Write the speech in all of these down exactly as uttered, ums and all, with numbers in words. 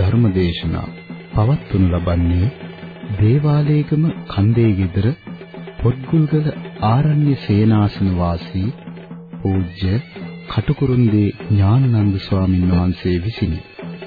ධර්මදේශනා පවත්වනු ලබන්නේ දේවාලේගම කන්දේ ගෙදර පොත්ගුල්ගල ආරණ්‍ය සේනාසන වාසී පූජ්‍ය කටුකුරුන්දී ඥානানন্দ ස්වාමීන් වහන්සේ විසිනි.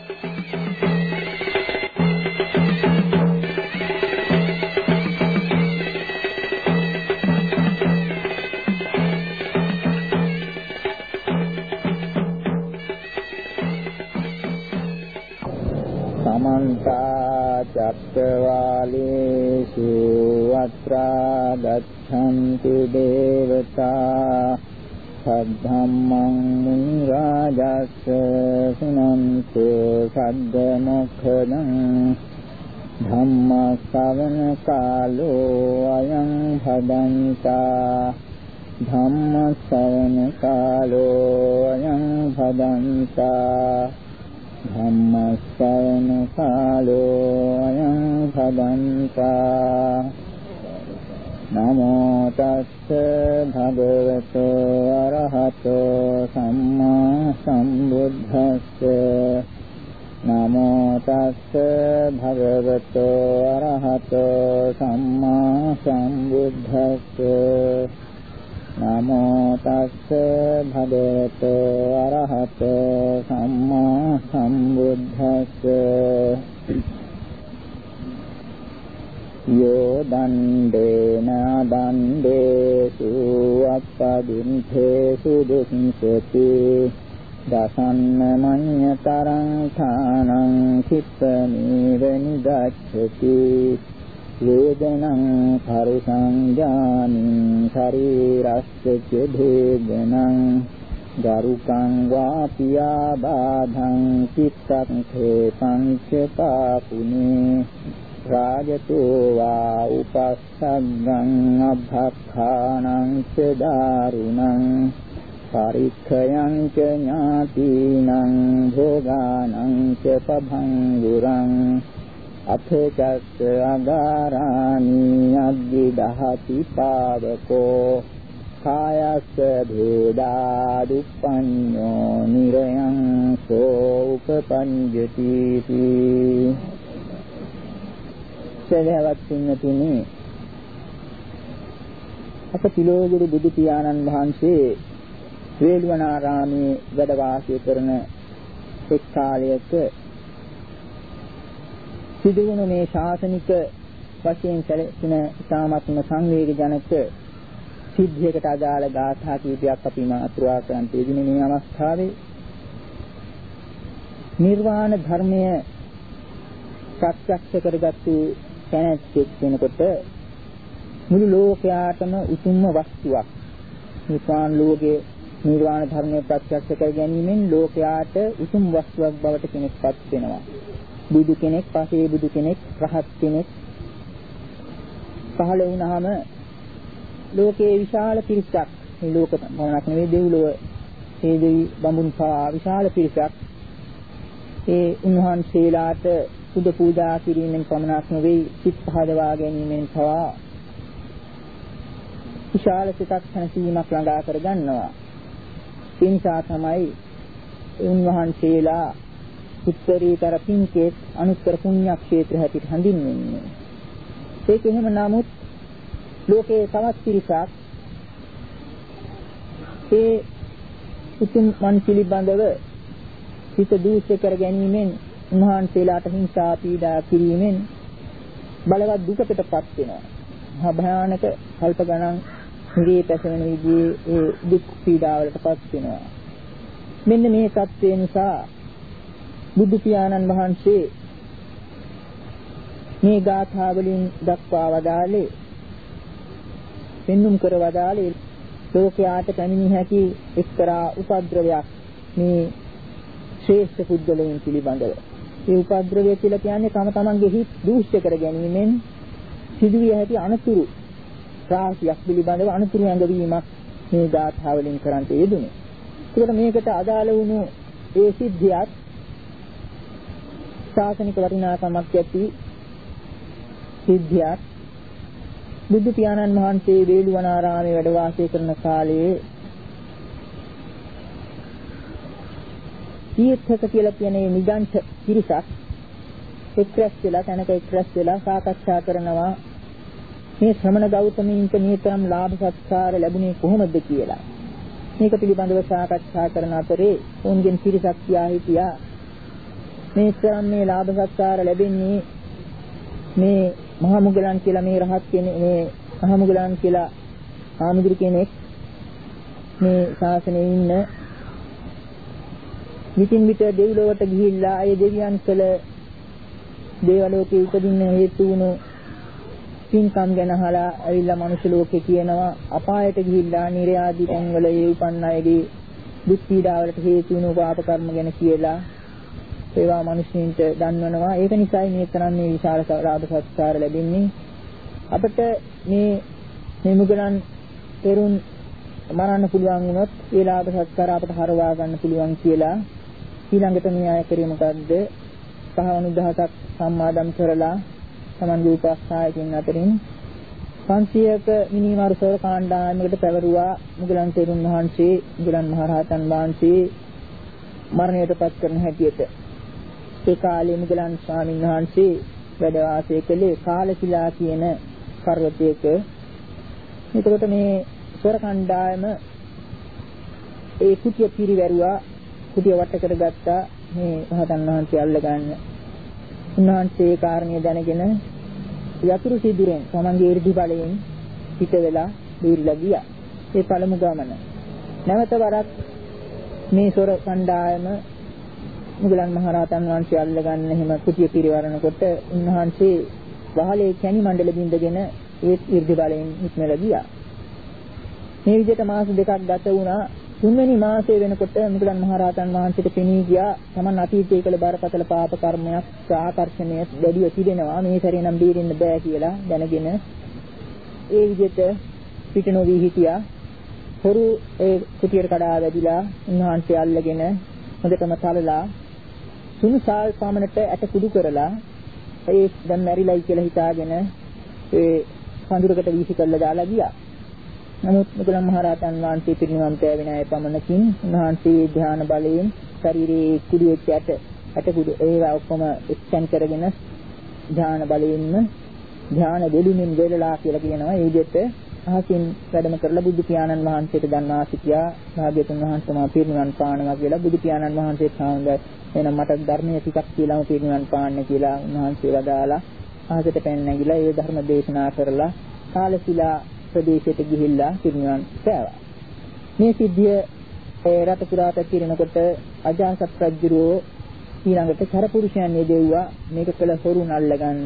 චක්කවාලේසු අත්‍රා ගච්ඡන්තු දේවතා සද්ධම්මං මුනි රාජස්ස සුනන්තු සද්ද මොක්ඛදං ධම්ම ශ්‍රවණ කාලෝ අයං භදන්තා ධම්ම ශ්‍රවණ කාලෝ අයං භදන්තා ධම්ම ශ්‍රවණ කාලෝ අයං භදන්තා නමෝ තස්ස භගවතු අරහතෝ සම්මා සම්බුද්දස්ස නමෝ තස්ස භගවතු අරහතෝ සම්මා සම්බුද්දස්ස නමෝ තස්ස භගවතු අරහතෝ සම්මා සම්බුද්දස්ස යෝ දණ්ඩේන දණ්ඩේසු අප්පදින්තේසු දුක්ඛති දසන්න මඤ්ඤතරං ථානං චිත්තමීව නිදච්ඡති වේදනං පරිසං ඥානින් ශරීරස්ස භේදනං ගරුකං වාපියා බාධං චිත්තං පංච පාපුනේ රාජතෝ වා උපස්සග්ගං අභක්ඛානං ච දාරුණං පරික්ඛයං ච ඥාතිනං භෝගානං ච පභංගුරං අථචස්ස අගාරාණි අග්ගි දහති පාවකෝ කායස්ස භේදා දුප්පඤ්ඤෝ නිරයං සෝ උපපඤ්ඤති සදහවත් පින්තුනි අප තිලෝගුරු බුදු පියාණන් වහන්සේ වේළුවනාරාමේ වැඩ වාසය කරන එක් කාලයක සිදුවුණු මේ ශාසනික වශයෙන් සැලසෙන ඉතාමත්ම සංවේගජනක සිද්ධියකට අදාළ ගාථා කීපයක් අපි මාතෘකා කරන් තියෙන මේ අවස්ථාවේ නිර්වාණ ධර්මය ප්‍රත්‍යක්ෂ කරගත්තු කෙනෙක් වෙනකොට මුළු ලෝකයාටම උතුම්ම වස්තුවක් නිර්වාණ ලෝකයේ නිර්වාණ ධර්මය ප්‍රත්‍යක්ෂ කර ගැනීමෙන් ලෝකයාට උතුම් වස්තුවක් බවට කෙනෙක්පත් වෙනවා. බුදු කෙනෙක්, පසේ බුදු කෙනෙක්, රහත් කෙනෙක් පහළ වුණාම ලෝකයේ විශාල පිරිසක්, මේ ලෝක පමණක් නෙවෙයි දෙව්ලොව ඒ දෙවි බඹුන් පවා විශාල පිරිසක් ඒ උන්වහන්සේලාට පුද පූජා කිරීමෙන් පමණක් නෙවෙයි සිත් පහදවා ගැනීමෙන් පවා විශාල සිතක් සැනසීමක් ළඟා කර ගන්නවා. ඒ නිසා තමයි උන්වහන්සේලා උත්තරීතර පින්කේත් අනුත්තර පුණ්‍ය ක්ෂේත්‍ර හැටියට හඳුන්වන්නේ. ඒක එහෙම නමුත් ලෝකයේ තවත් පිරිසක් ඒ උතුම් මන් පිළිබඳව හිත දූෂ්‍ය කර ගැනීමෙන් උන්වහන්සේලාට හිංසා පීඩා කිරීමෙන් බලවත් දුකකටපත් වෙනවා. භයානක කල්ප ගණන් නිරේ පැසෙන විදිහේ ඒ දුක් පීඩාවලටපත් වෙනවා. මෙන්න මේ සත්‍ය නිසා බුදු පියාණන් වහන්සේ මේ ගාථා වලින් දක්වා වදාළේ පෙන්눔 කර වදාළේ ලෝකයාට පැමිණි හැකි එක්තරා උපද්‍රවයක් මේ ශ්‍රේෂ්ඨ පුද්ගලයන් පිළිබඳව. මේ උපද්‍රවය කියලා කියන්නේ තම තමන්ගේ හිත් දූෂ්‍ය කර ගැනීමෙන් සිදුවිය හැකි අනතුරු රාශියක් පිළිබඳව අනතුරු ඇඟවීමක් මේ ගාථා වලින් කරන්ට යෙදුනේ. ඒකට මේකට අදාළ වුණු ඒ සිද්ධියත් ශාසනික වටිනාකමක් ඇති සිද්ධියක්. බුදු පියාණන් වහන්සේ වේළුවනාරාමේ වැඩ වාසය කරන කාලයේ තීර්ථක කියලා කියන නිගණ්ඨ පිරිසක් එක්රැස් වෙලා තැනක එක්රැස් වෙලා සාකච්ඡා කරනවා මේ ශ්‍රමණ ගෞතමීන්ට මේ තරම් ලාභ සත්කාර ලැබුණේ කොහොමද කියලා. මේක පිළිබඳව සාකච්ඡා කරන අතරේ ඔවුන්ගෙන් පිරිසක් කියා හිටියා මේ තරම් මේ ලාභ සත්කාර ලැබෙන්නේ මේ මහා මුගලන් කියලා මේ රහත් කෙනෙක් මේ මහා මුගලන් කියලා ආමුදුරු කෙනෙක් මේ ශාසනයේ ඉන්න විතින් විට දෙවිලොවට ගිහිල්ලා ඒ දෙවියන් කළ දේවලෝකේ උපදින්න හේතු වුණු පින්කම් ගැන අහලා ඇවිල්ලා මනුෂ්‍ය ලෝකේ කියනවා අපායට ගිහිල්ලා නිර්ය ආදී තැන්වල ඒ උපන් අයගේ දුක් පීඩාවලට හේතු වුණු පාප කර්ම ගැන කියලා ඒවා මිනිස්සුන්ට දන්වනවා. ඒක නිසායි මේ තරම් මේ විශාල ලාභ සත්කාර ලැබෙන්නේ. අපිට මේ මේ මුගලන් තෙරුන් මරන්න පුළුවන් වුණොත් ඒ ලාභ සත්කාර අපට හරවා ගන්න පුළුවන් කියලා ඊළඟට මේ අය කරේ මොකද්ද? පහවණු දහසක් සම්මාදම් කරලා තමන්ගේ උපස්ථායකින් අතරින් පන්සියයක මිනිමාරු සෝර කාණ්ඩායමකට පැවරුවා මුගලන් තෙරුන් වහන්සේ මුගලන් මහරහතන් වහන්සේ මරණයට පත් කරන හැටියට. ඒ කාලේ මුගලන් ස්වාමීන් වහන්සේ වැඩ වාසය කළේ කාලශිලා කියන පර්වතයක. එතකොට මේ සෝර කාණ්ඩායම ඒ කුටිය පිරිවැරුවා, කුටිය වට කරගත්තා මේ රහතන් වහන්සේ අල්ලගන්න. උන්වහන්සේ ඒ කාරණය දැනගෙන යතුරු සිදුරෙන් තමන්ගේ 이르දි බලයෙන් පිට වෙලා දීර්ලා ගියා. ඒ පළමු ගමන. නැවත වරක් මේ සොර කණ්ඩායම මුගලන් මහරහතන් වහන්සේ අල්ලගන්න එහෙම කුටිය පිරිවරනකොට උන්වහන්සේ වහලේ කැණි මණ්ඩල බින්දගෙන ඒ 이르දි බලයෙන් ඉක්මලා ගියා. මේ විදිහට මාස දෙකක් ගත වුණා. තුන්වෙනි මාසයේ වෙනකොට මුගලන් මහරහතන් වහන්සේට පෙනී ගියා තමන් අතීතයේ කළ බරපතල පාප කර්මයක් ආකර්ෂණය දැඩිව තිබෙනවා. මේ සැරේ නම් බේරෙන්න බෑ කියලා දැනගෙන ඒ විදිහට පිට නොවී හිටියා. හොරු ඒ කුටියට කඩා වැදිලා උන්වහන්සේ අල්ලගෙන හොඳටම තලලා සුණු සාල් පමණට ඇට කුඩු කරලා ඒ දැන් මැරිලයි කියලා හිතාගෙන ඒ පඳුරකට වීසි කළා දාලා ගියා. නමුත් මුගලන් මහරහතන් වහන්සේ පිරිනිවන් පෑවෙන අය පමණකින් උන්වහන්සේ ධ්‍යාන බලයෙන් ශරීරයේ කුඩු වෙච්ච ඇට ඇට කුඩු ඒවා ඔක්කොම එක්සන් කරගෙන ධ්‍යාන බලයෙන්ම ධ්‍යාන දෙලුමින් දෙලලා කියලා කියනවා. ඒ විදිහට අහසින් වැඩම කරලා බුදු පියාණන් වහන්සේට දන්වා සිටියා. භාග්‍යතුන් වහන්සේ මා පිරිනිවන් පානවා කියලා බුදු පියාණන් වහන්සේ සාන්ද එනම් මට ධර්මයේ ටිකක් කියලාම පිරිනිවන් පාන්න කියලා උන්වහන්සේ වදාලා අහසට පැන නැගිලා ඒ ධර්ම දේශනා කරලා කාලශිලා ප්‍රදේශයට ගිහිල්ලා පිරිනිවන් පෑවා. මේ සිද්ධිය රට පුරාට පිරිනකොට අජාසත් රජුරෝ ඊළඟට චරපුරුෂයන් යෙදෙව්වා මේක කළ හොරුන් අල්ලගන්න.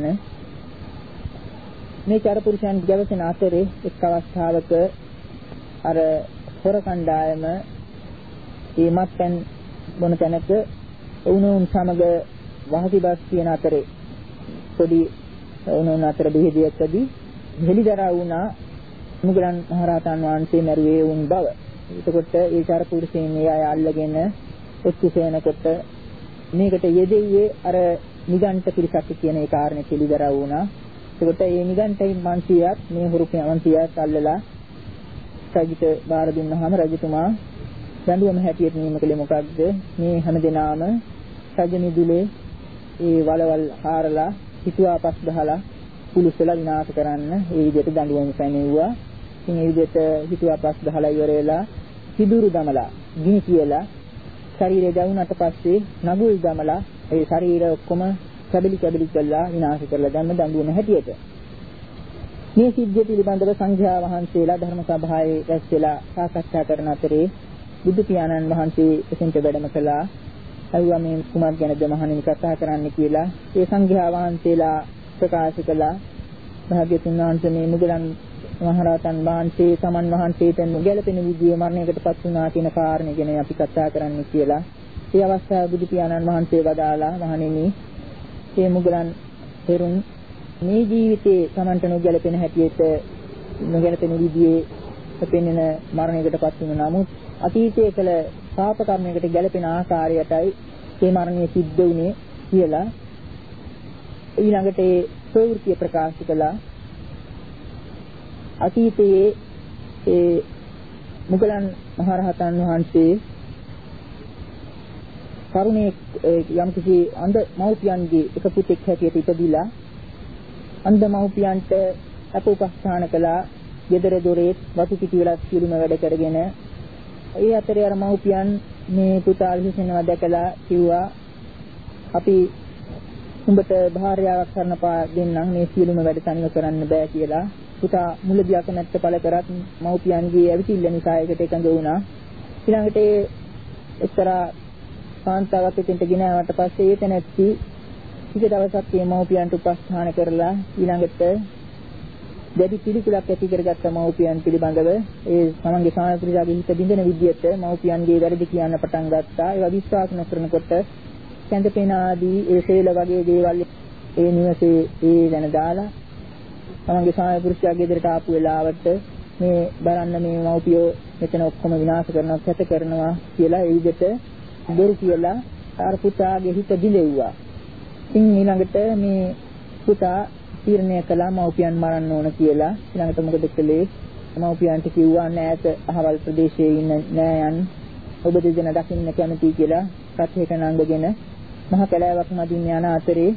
මේ චරපුරුෂයන් ගැවසෙන අතරේ එක් අවස්ථාවක අර හොර කණ්ඩායම මේ මත්පැන් බොන තැනක වුණුන් සමග වහසිබස් කියන අතරේ පොඩි වුණුන් අතර බෙහෙදියක්දී හෙලිදරව් වුණා මුගලන් මහරහතන් වහන්සේ මැරුවේ වුන් බව. එතකොට ඒ චරපුරුෂයන් මේ අය අල්ලගෙන ඔත්තුසේනකොට මේකට යෙදෙන්නේ අර නිගණ්ඨ පිරිසක් කියන ඒ කාරණේ පිළිදරව් වුණා. එතකොට මේ නිගණ්ඨයි මන්සියත් මේ හුරුපේ මන්සියත් අල්ලලා රජුට බාර දුන්නාම රජතුමා දඬුවම හැටියට නියම කළේ මොකක්ද? මේ හැමදෙනාම රජ මිදුලේ ඒ වලවල් හාරලා හිතුවා පස් ගහලා පුලිසලා විනාශ කරන්න ඒ විදිහට දඬුවම් පැනෙව්වා. ඉතින් ඒ විදිහට හිතුවා පස් ගහලා ඉවර වෙලා සිදුරු දමලා ගිනි කියලා ශරීරය දැවුනට පස්සේ නගුල් දමලා ඒ ශරීරය ඔක්කොම කැබලි කැබලි කරලා විනාශ කරලා දැම්ම දඬුවම හැටියට. මේ සිද්ධිය පිළිබඳව සංඝයා වහන්සේලා ධර්ම සභාවේ රැස් වෙලා සාකච්ඡා කරන අතරේ බුදු පියාණන් වහන්සේ එසෙන්ට වැඩම කළා. අයුවා මේ කුමක් ගැනද මහණෙනි කතා කරන්න කියලා ඒ සංඝයා වහන්සේලා ප්‍රකාශ කළා. භාග්‍යතුන් වහන්සේ මේ මුගලන් මහරහතන් වහන්සේ සමන් වහන්සේට ගැළපෙන විදිහේ මරණයකට පත් වුණා කියන කාරණේ ගැන අපි කතා කරන්න කියලා. ඒ අවස්ථාවේ බුදු පියාණන් වහන්සේ වදාලා මහණෙනි මේ මුගලන් තෙරුන් මේ ජීවිතේ Tamanට නොගැලපෙන හැටියට නොගැලපෙන විදිහේ පෙන්වන මරණයකට පත් වුණා. නමුත් අතීතයේ කළ පාප කර්මයකට ගැලපෙන ආකාරයටයි මේ මරණය සිද්ධ වුණේ කියලා ඊළඟට ඒ ප්‍රවෘත්ති ප්‍රකාශ කළා. අතීතයේ ඒ මුගලන් මහරහතන් වහන්සේ තරුණේ යම්කිසි අන්ධ මව්පියන්ගේ එක පුතෙක් හැටියට ඉපදිලා අන්ධ මව්පියන්ට අප උපස්ථාන කළා. ගෙදර දොරේ වතු පිටි වල සියලුම වැඩ කරගෙන ඒ අතරේ අර මව්පියන් මේ පුතා විශ්ිනවා දැකලා කිව්වා අපි උඹට භාර්යාවක් කරන්න පා දෙන්නම් මේ සියලුම වැඩ තනිව කරන්න බෑ කියලා. පුතා මුලදී අකමැත්ත පළ කරත් මව්පියන්ගේ ඇවිසිල්ල නිසා ඒකට එකඟ වුණා. ඊළඟට ඒ එක්තරා කාන්තාවක් එතෙන්ට ගෙනාවට පස්සේ ඒ තැනැත්ති ටික දවසක් මේ මව්පියන්ට උපස්ථාන කරලා ඊළඟට දැඩි පිළිකුලක් ඇති කරගත්ත මව්පියන් පිළිබඳව ඒ තමන්ගේ සාමපුරියාගේ හිත බින්දෙන විදිහට මව්පියන්ගේ වැරදි කියන්න පටන් ගත්තා. ඒවා විශ්වාස නොකරනකොට කැඳපෙන ආදී ඒ සේල වගේ දේවල් ඒ නිවසේ ඒ දැන දාලා තමන්ගේ සාමපුරියාගේ ගෙදරට ආපු වෙලාවට මේ බලන්න මේ මව්පියෝ මෙතන ඔක්කොම විනාශ කරනවා කැත කරනවා කියලා ඒ විදිහට බොරු කියලා අර පුතාගේ හිත දිලෙව්වා. ඉතින් ඊළඟට මේ පුතා තීරණය කළා මව්පියන් මරන්න ඕන කියලා. ඊළඟට මොකද කළේ? මව්පියන්ට කිව්වා නෑත අහවල් ප්‍රදේශයේ ඉන්න නෑයන් ඔබ දෙදෙනා දකින්න කැමතියි කියලා රථයක නංගගෙන මහ කැලෑවක් මදින් යන අතරේ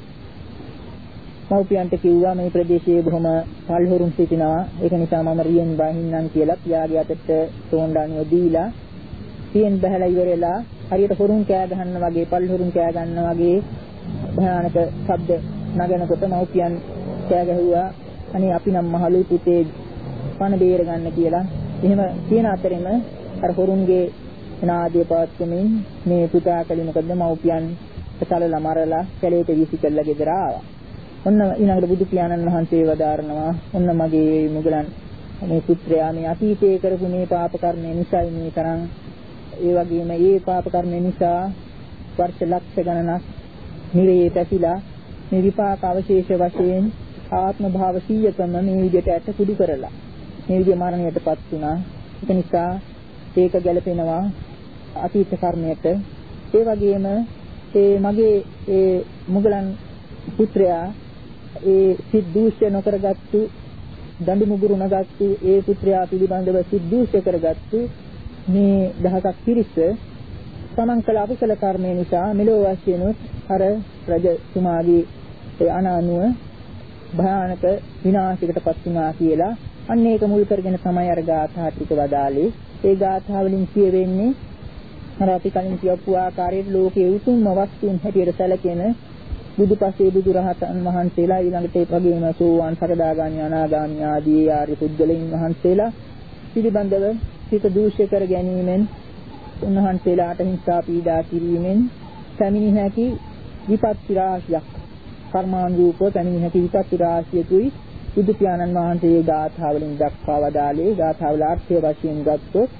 මව්පියන්ට කිව්වා මේ ප්‍රදේශයේ බොහොම පල්හොරුන් සිටිනවා. ඒක නිසා මම රියෙන් බහින්නම් කියලා පියාගේ අතට තෝණ්ඩානුව දීලා රියෙන් බහලා ඉවරලා හරියට හොරුන් කෑ ගහන්න වගේ පල්හොරුන් කෑ ගන්න වගේ භයානක ශබ්ද නගනකොට මව්පියන් කෑ ගැහුවා අනේ අපි නම් මහලු පුතේ පණ බේර ගන්න කියලා. එහෙම කියන අතරෙම අර හොරුන්ගේ නාදයේ පවත්වමින් මේ පුතා කලි මොකද මව්පියන් තලලා මරලා කැලේට වීසි කළා ගෙදර ආවා. ඔන්න ඊළඟට බුදු පියාණන් වහන්සේ වදාරනවා ඔන්න මගේ මුගලන් මේ පුත්‍රයා මේ අතීතයේ කරපු මේ පාප කර්මය නිසායි මේ තරම් ඒ වගේම මේ පාප කර්මය නිසා වර්ෂ ලක්ෂ ගණනක් නිරේ පැතිලා මේ විපාක අවශේෂ වශයෙන් ආත්ම භාව සීයකම මේ විදිහට ඇට කුඩු කරලා මේ විදිහ මරණයටපත් වුණා. ඒක නිසා ඒක ගැලපෙනවා අතීත කර්මයට. ඒ වගේම ඒ මගේ ඒ මුගලන් පුත්‍රයා ඒ සිද්ධූෂ්‍ය නොකරගත්තු දඬු මුගුරු නගත්තු ඒ පුත්‍රයා පිළිබඳව සිද්ධූෂ්‍ය කරගත්තු මේ දහසක් පිරිස තමන් කළ අකුසල කර්මය නිසා මෙලොව වශයෙන් අර රජතුමාගේ ඒ අනානුව භයානක විනාශයකටපත් වුණා කියලා අන්න ඒක මුල් කරගෙන තමයි අර ගාථා ටික වදාළේ. ඒ ගාථා වලින් කියවෙන්නේ අර අපි කලින් කියපු ආකාරයට ලෝකයේ උතුම්ම වස්තුන් හැටියට සැලකෙන බුදුපසේ බුදු රහතන් වහන්සේලා ඊළඟට ඒ වගේම සෝවාන් සකදාගාමී අනාගාමී ආදී ආර්ය පුද්ගලයන් වහන්සේලා පිළිබඳව සිත දූෂ්‍ය කර ගැනීමෙන් උන්වහන්සේලාට හිංසා පීඩා කිරීමෙන් පැමිණි හැකි විපත්ති රාශියක් කර්මානුරූපව පැමිණි හැකි විපත්ති රාශියකුයි බුදු පියාණන් වහන්සේ ගාථා වලින් දක්වා වදාළේ. ගාථා වල අර්ථය වශයෙන් ගත්තොත්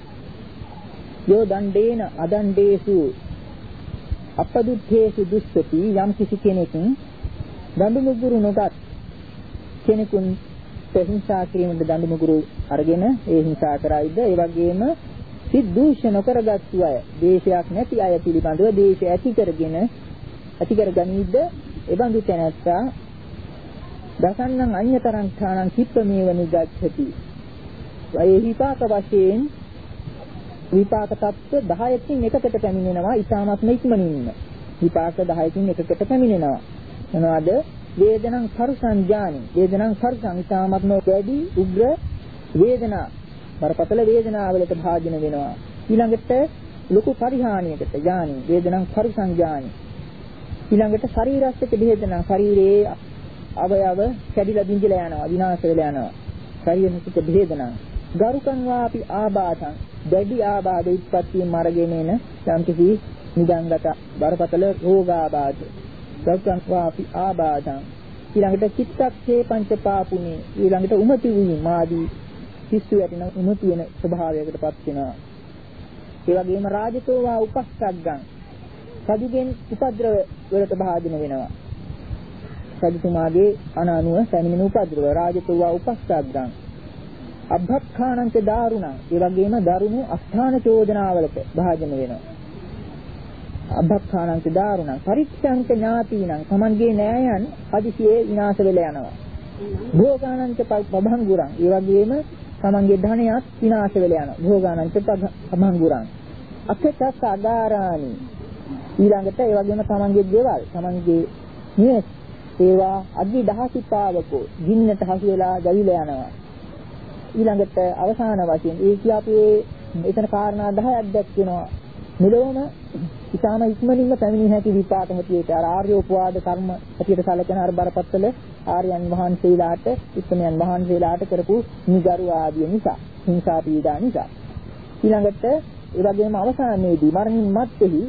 යෝ දණ්ඩේන අදණ්ඩේසු අපදුත්තේසු දුස්සති යම් කිසි කෙනෙක් දඬු මුගුරු නොගත් කෙනෙකුන් හිංසා කිරීමට දඬු මුගුරු අරගෙන ඒ හිංසා කරයිද ඒ වගේම සිද්ධූෂ නොකරගත්තු අය දේශයක් නැති අය පිළිබඳව දේශය ඇති කරගෙන ඇති කරගනීද එබඳු තැනැත්තා දසන්නං අඤ්‍යතරං ඨානං කිප්පමේව නිගච්ඡති. ඒ විපාක වශයෙන් විපාක තත්ත්ව දහයකින් එකකට පැමිණෙනවා. ඊටාත්ම ඉක්මනින්ම විපාක දහයකින් එකකට පැමිණෙනවා. මොනවාද? වේදනං පරුසං ඥානි. වේදනං පරුසං ඊටාත්ම වැඩි උග්‍ර වේදනා බරපතල වේදනාවලට භාජන වෙනවා. ඊළඟට ලොකු පරිහානියකට ඥානි. වේදනං පරුසං ඥානි. ඊළඟට ශරීරස්සිත වේදනා ශරීරයේ අවයව කැඩිලා බිඳිලා යනවා විනාශ වෙලා යනවා. ශරීරස්සිත වේදනා ගරුකං වාපි ආබාධං දැඩි ආබාධ උත්පත්තියෙන් මරගෙන එන යම්කිසි නිදන්ගත බරපතල රෝගාබාධ ගරුකං වාපි ආබාධං. ඊළඟට චිත්තක්ෂේ පංචපාපුනේ ඊළඟට උමති වීම ආදී පිස්සු වැටෙන උමතු වෙන ස්වභාවයකටපත් වෙනවා. ඒ වගේම රාජතෝවා උපස්සග්ගං සදුගෙන් උපද්‍රව වලට භාජන වෙනවා. සදුතුමාගේ අනානුව පැමිණෙන උපද්‍රව රාජතෝවා උපස්සග්ගං අභක්ඛානංච දාරුණං ඒ වගේම දරුණු අස්ථාන චෝදනාවලට භාජන වෙනවා. අභක්ඛානංච දාරුණං පරික්ෂංච ඥාතිනං තමන්ගේ නෑයන් හදිසියේ විනාශ වෙලා යනවා. භෝගානංච පබංගුරං ඒ වගේම තමන්ගේ ධනයත් විනාශ වෙලා යනවා. භෝගානංච පබංගුරං අකටක අදාරානි ඊළඟට ඒ වගේම තමන්ගේ දේවල්, තමන්ගේ නිවෙස් ඒවා අග්නි දහසින් පාවකෝ ගින්නට හසු වෙලා ජවිලා යනවා. ඊළඟට අවසාන වශයෙන් ඒ කියාපේ එතන කාරණා දහයක් දැක්වෙනවා. මෙලොවම ඉතාම ඉක්මනින්ම පැමිණිය හැකි විපාක හැටියට අර ආර්යෝපවාද කර්ම හැටියට සැලකෙන අර බරපතල ආර්යයන් වහන්සේලාට, උත්තමයන් වහන්සේලාට කරපු නිගරු ආදිය නිසා, හිංසා පීඩා නිසා. ඊළඟට ඒ වගේම අවසානයේදී මරණින් මත්තේහි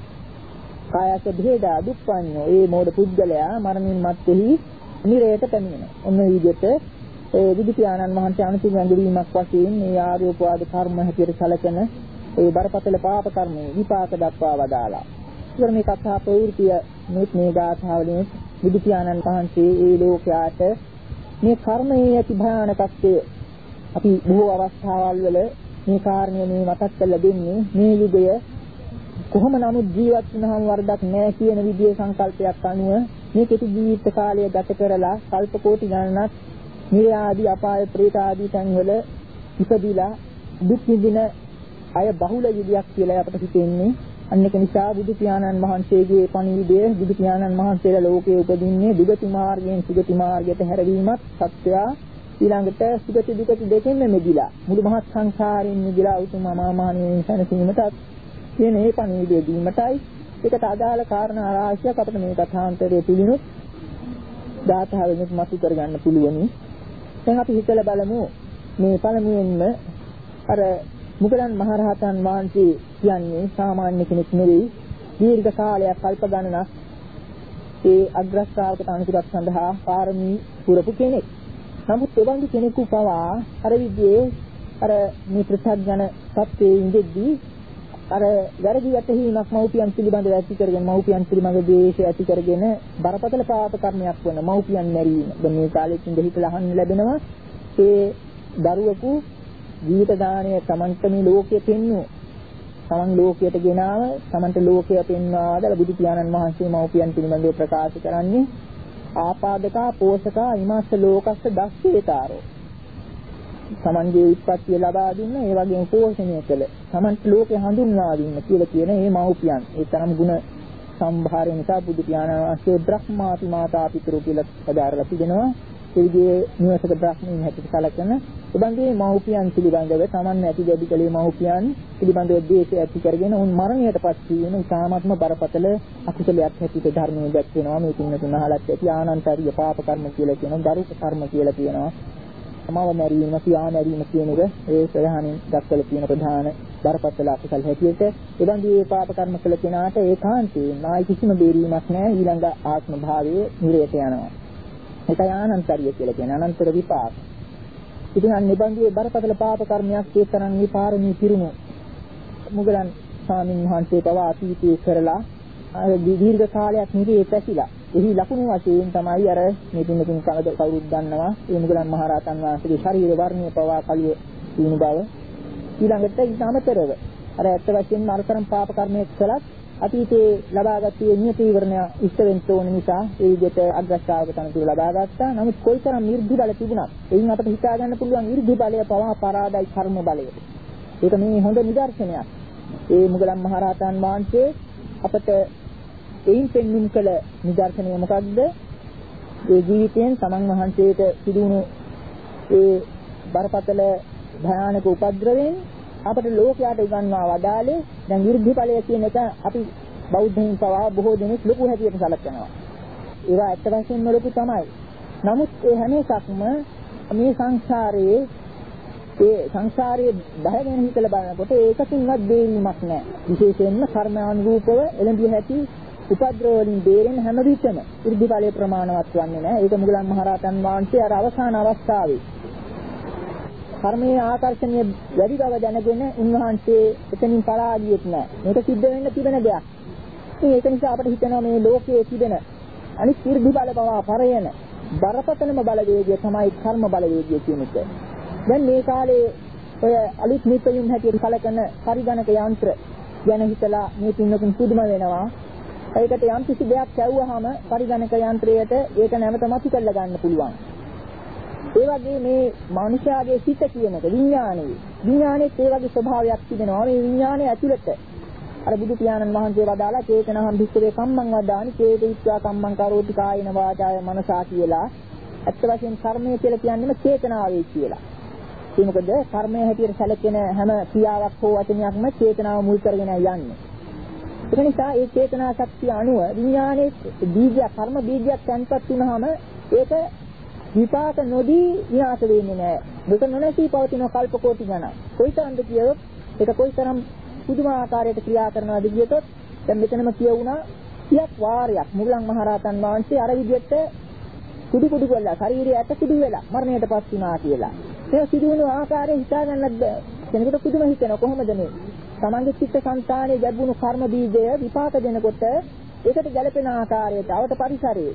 කායස භේදා දුප්පඤ්ඤෝ ඒ මෝඩ පුද්ගලයා මරණින් මත්තේහි නිරයට පැමිණෙනවා. ඔන්න ඒ විදිහට ඒ බුදු පියාණන් වහන්සේ අනුතුරු ඇඟවීමක් වශයෙන් මේ ආර්යෝපවාද කර්ම හැටියට සැලකෙන ඒ බරපතල පාප කර්මයේ විපාක දක්වා වදාලා. ඉතින් මේ කතා ප්‍රවෘත්තිය මේ ගාථාවලින් බුදු පියාණන් වහන්සේ ඒ ලෝකයාට මේ කර්මයේ ඇති භයානකත්වය අපි බොහෝ අවස්ථාවල් වල මේ කාරණය මේ මතක් කරලා දෙන්නේ මේ යුගය කොහොම නමුත් ජීවත් වුණාම වරදක් නැහැ කියන විදිහේ සංකල්පයක් අනුව මේ කෙටි ජීවිත කාලය ගත කරලා කල්ප කෝටි ගණනක් නිර්ය ආදී අපාය ප්‍රේත ආදී තැන්වල ඉපදිලා දුක් විඳින අය බහුල යුගයක් කියලා අපට හිතෙන්නේ. අන්න ඒක නිසා බුදු පියාණන් වහන්සේගේ පණිවිඩය බුදු පියාණන් වහන්සේලා ලෝකයේ උපදින්නේ දුගති මාර්ගයෙන් සුගති මාර්ගයට හැරවීමත් සත්‍යය ඊළඟට සුගති දුගති දෙකෙන්ම මිදිලා මුළු මහත් සංසාරයෙන් මිදිලා උතුම් අමාමහණියෙන් සැනසීමටත් කියන මේ පණිවිඩය දීමටයි ඒකට අදාළ කාරණා රාශියක් අපිට මේ කථාන්තරයේ පිළිනුත් ධාතාවෙත් මතු කරගන්න පුළුවනි. දැන් අපි හිතලා බලමු මේ පළමුවෙන්ම අර මුගලන් මහරහතන් වහන්සේ කියන්නේ සාමාන්‍ය කෙනෙක් නෙවෙයි, දීර්ඝ කාලයක් කල්ප ගණනක් ඒ අග්‍ර ශ්‍රාවක තනතුරක් සඳහා පාරමී පුරපු කෙනෙක්. නමුත් එවන්දි කෙනෙකු පවා අර විදිහේ අර මේ ප්‍රසජන සත්‍යයේ ඉඳෙද්දී අර වැරදි වැටහීමක් මව්පියන් පිළිබඳව ඇති කරගෙන මව්පියන් පිළිබඳ ද්වේෂය ඇති කරගෙන බරපතල පාප කර්මයක් වන මව්පියන් මැරීම. දැන් මේ කාලෙත් ඉඳ හිතලා අහන්න ලැබෙනවා ඒ දරුවෙකු ජීවිත දාණය තමන්ට මේ ලෝකයේ පෙන්වුව. තමන් ලෝකයට ගෙනාව, තමන්ට ලෝකය පෙන්වා දලා බුදු පියාණන් වහන්සේ මව්පියන් පිළිබඳව ප්‍රකාශ කරන්නේ ආපාදකා පෝෂකා ඉමස්ස ලෝකස්ස දස්සේතාරෝ. තමන්ගේ උත්පත්තිය ලබා දුන්න, ඒ වගේම පෝෂණය කළ, තමන්ට ලෝකේ හඳුන්වා දුන්න කියලා කියන මේ මව්පියන්. ඒ තරම් ගුණ සම්භාරය නිසා බුදු පියාණන් වහන්සේ බ්‍රහ්මාති මාතා පිතෘ කියලා පදාරලා තිබෙනවා. ඒ විදිහේ නිවසක බ්‍රහ්මීන් හැටියට සැලකෙන එබඳේ මව්පියන් පිළිබඳව තමන් ඇති දෙවි කලේ මව්පියන් පිළිබඳව ද්වේෂය ඇති කරගෙන උන් මරණයටපත් වීම ඉතාමත්ම බරපතල අකුසලයක් හැටියට ධර්මයේ දැක්වෙනවා. මේ තුන අහලත් ඇති ආනන්තරිය පාප කර්ම කියලා කියනවා, දරුක කර්ම කියලා කියනවා. සමාව මැරීම, පියා මැරීම කියන එක ඒ සරහණින් දක්වලා තියෙන ප්‍රධාන බරපතල අකුසල හැටියට එබඳේ පාප කර්ම කළ කෙනාට ඒකාන්තයෙන් ආයි කිසිම බේරීමක් නැහැ. ඊළඟ ආත්ම භාවයේ නිරේත යනවා. ඒකයි ආනන්තරිය කියලා කියන්නේ, අනන්තර විපාක. ඉතින් අන්න නිබන්දුවේ බරපතල පාප කර්මයක් ඒ තරම් විපාරණී පිරුණු මුගලන් ස්වාමීන් වහන්සේ පවා අතීතයේ කරලා දීර්ඝ කාලයක් නිරේ පැසිලා. එහි ලකුණු වශයෙන් තමයි අර මේ තුන්කින් කවද කවුරුත් දන්නවා මේ මුගලන් මහරහතන් වහන්සේගේ ශරීර වර්ණය පවා කලිය වුණු බව. ඊළඟට ඊට අමතරව අර ඇත්ත වශයෙන්ම අරතරම් පාප කර්මයක් කළත් අතීතයේ ලබාගත්තේ නියති විවරණය ඉෂ්ට වෙන්න ඕන නිසා ඒ විදිහට අග්‍රශ්‍රාවක තනතුරු ලබා ගත්තා. නමුත් කොයිතරම් නිර්ධි බල තිබුණත් එයින් අපිට හිතා ගන්න පුළුවන් නිර්ධි බලය පවා පරාදයි කර්ම බලය. ඒක මේ හොඳ නිදර්ශනයක්. ඒ මුගලන් මහරහතන් වහන්සේ අපට එයින් පෙන්වුම් කළ නිදර්ශනය මොකක්ද? ඒ ජීවිතයෙන් තමන් වහන්සේට සිදුණු ඒ බරපතල භයානක උපද්‍රවයෙන් අපට ලෝකයට උගන්වා වදාළේ දැන් විරුද්ධ ඵලය කියන එක අපි බෞද්ධයින් පවා බොහෝ දෙනෙක් ලොකු හැටියට සැලකනවා. ඒවා ඇත්ත වශයෙන්ම ලොකු තමයි. නමුත් ඒ හැම එකක්ම මේ සංසාරයේ ඒ සංසාරයේ බයගෙන හිතලා බලනකොට ඒකකින්වත් බේරීමක් නැහැ. විශේෂයෙන්ම කර්මානුරූපව එළඹිය හැකි උපද්‍රව වලින් බේරෙන හැම විටම විරුද්ධ ඵලය ප්‍රමාණවත් වන්නේ නැහැ. ඒක මුගලන් මහරහතන් වහන්සේ අර අවසාන අවස්ථාවේ කර්මයේ ආකර්ෂණීය වැඩි බව දැනගෙන උන්වහන්සේ එතනින් පලා ගියෙත් නෑ. මේක සිද්ධ වෙන්න තිබෙන දෙයක්. ඉතින් ඒක නිසා අපිට හිතෙනවා මේ ලෝකයේ තිබෙන අනිත් ඊර්ධි බල බව පරයන බරපතලම බලවේගය තමයි කර්ම බලවේගය කියන එක. දැන් මේ කාලේ ඔය අලුත් නිපයුම් හැටියට කලකන පරිගණක යන්ත්‍ර ගැන හිතලා මේ තුනකින් පුදුම වෙනවා. ඒකට යම් කිසි දෙයක් කැවුවහම පරිගණක යන්ත්‍රයට ඒක නැවත මතු කරලා ගන්න පුළුවන්. ඒ වගේ මේ මනුෂ්‍යයාගේ සිත කියන එක විඥානයේ විඥානයේ ඒ වගේ ස්වභාවයක් තිබෙනවා. මේ විඥානයේ ඇතුළත අර බුදු පියාණන් වහන්සේ වදාලා චේතනහම් භික්ඛවේ කම්මං වදානි චේතිත්වා කම්මං කරෝති කායේන වාචාය මනසා කියලා. ඇත්ත වශයෙන් කර්මය කියලා කියන්නේම චේතනාවේ කියලා. ඒ මොකද කර්මය හැටියට සැලකෙන හැම ක්‍රියාවක් හෝ වචනයක්ම චේතනාව මුල් කරගෙන යන්නේ. ඒ නිසා ඒ චේතනා ශක්තිය අනුව විඥානයේ බීජය කර්ම බීජයක් තැන්පත් වුනහම ඒක විපාක නොදී විනාශ වෙන්නේ නැහැ. දුක නොනැසී පවතින කල්ප කෝටි ගණන්. කොයිතරම්ද කියොත් ඒක කොයිතරම් පුදුමාකාරයට ක්‍රියා කරනවාද කියතොත් දැන් මෙතනම කියවුණා සියක් වාරයක් මුගලන් මහරහතන් වහන්සේ අර විදිහට කුඩු කුඩු වෙලා ශරීරය ඇට කුඩු වෙලා මරණයටපත් වුණා කියලා. ඒක සිදුවුණු ආකාරය හිතා ගන්නත් බෑ. කෙනෙකුට පුදුම හිතෙනවා කොහොමද මේ? තමන්ගේ චිත්ත සංතානයේ ලැබුණු කර්ම බීජය විපාක දෙනකොට ඒකට ගැළපෙන ආකාරයට අවත පරිසරයේ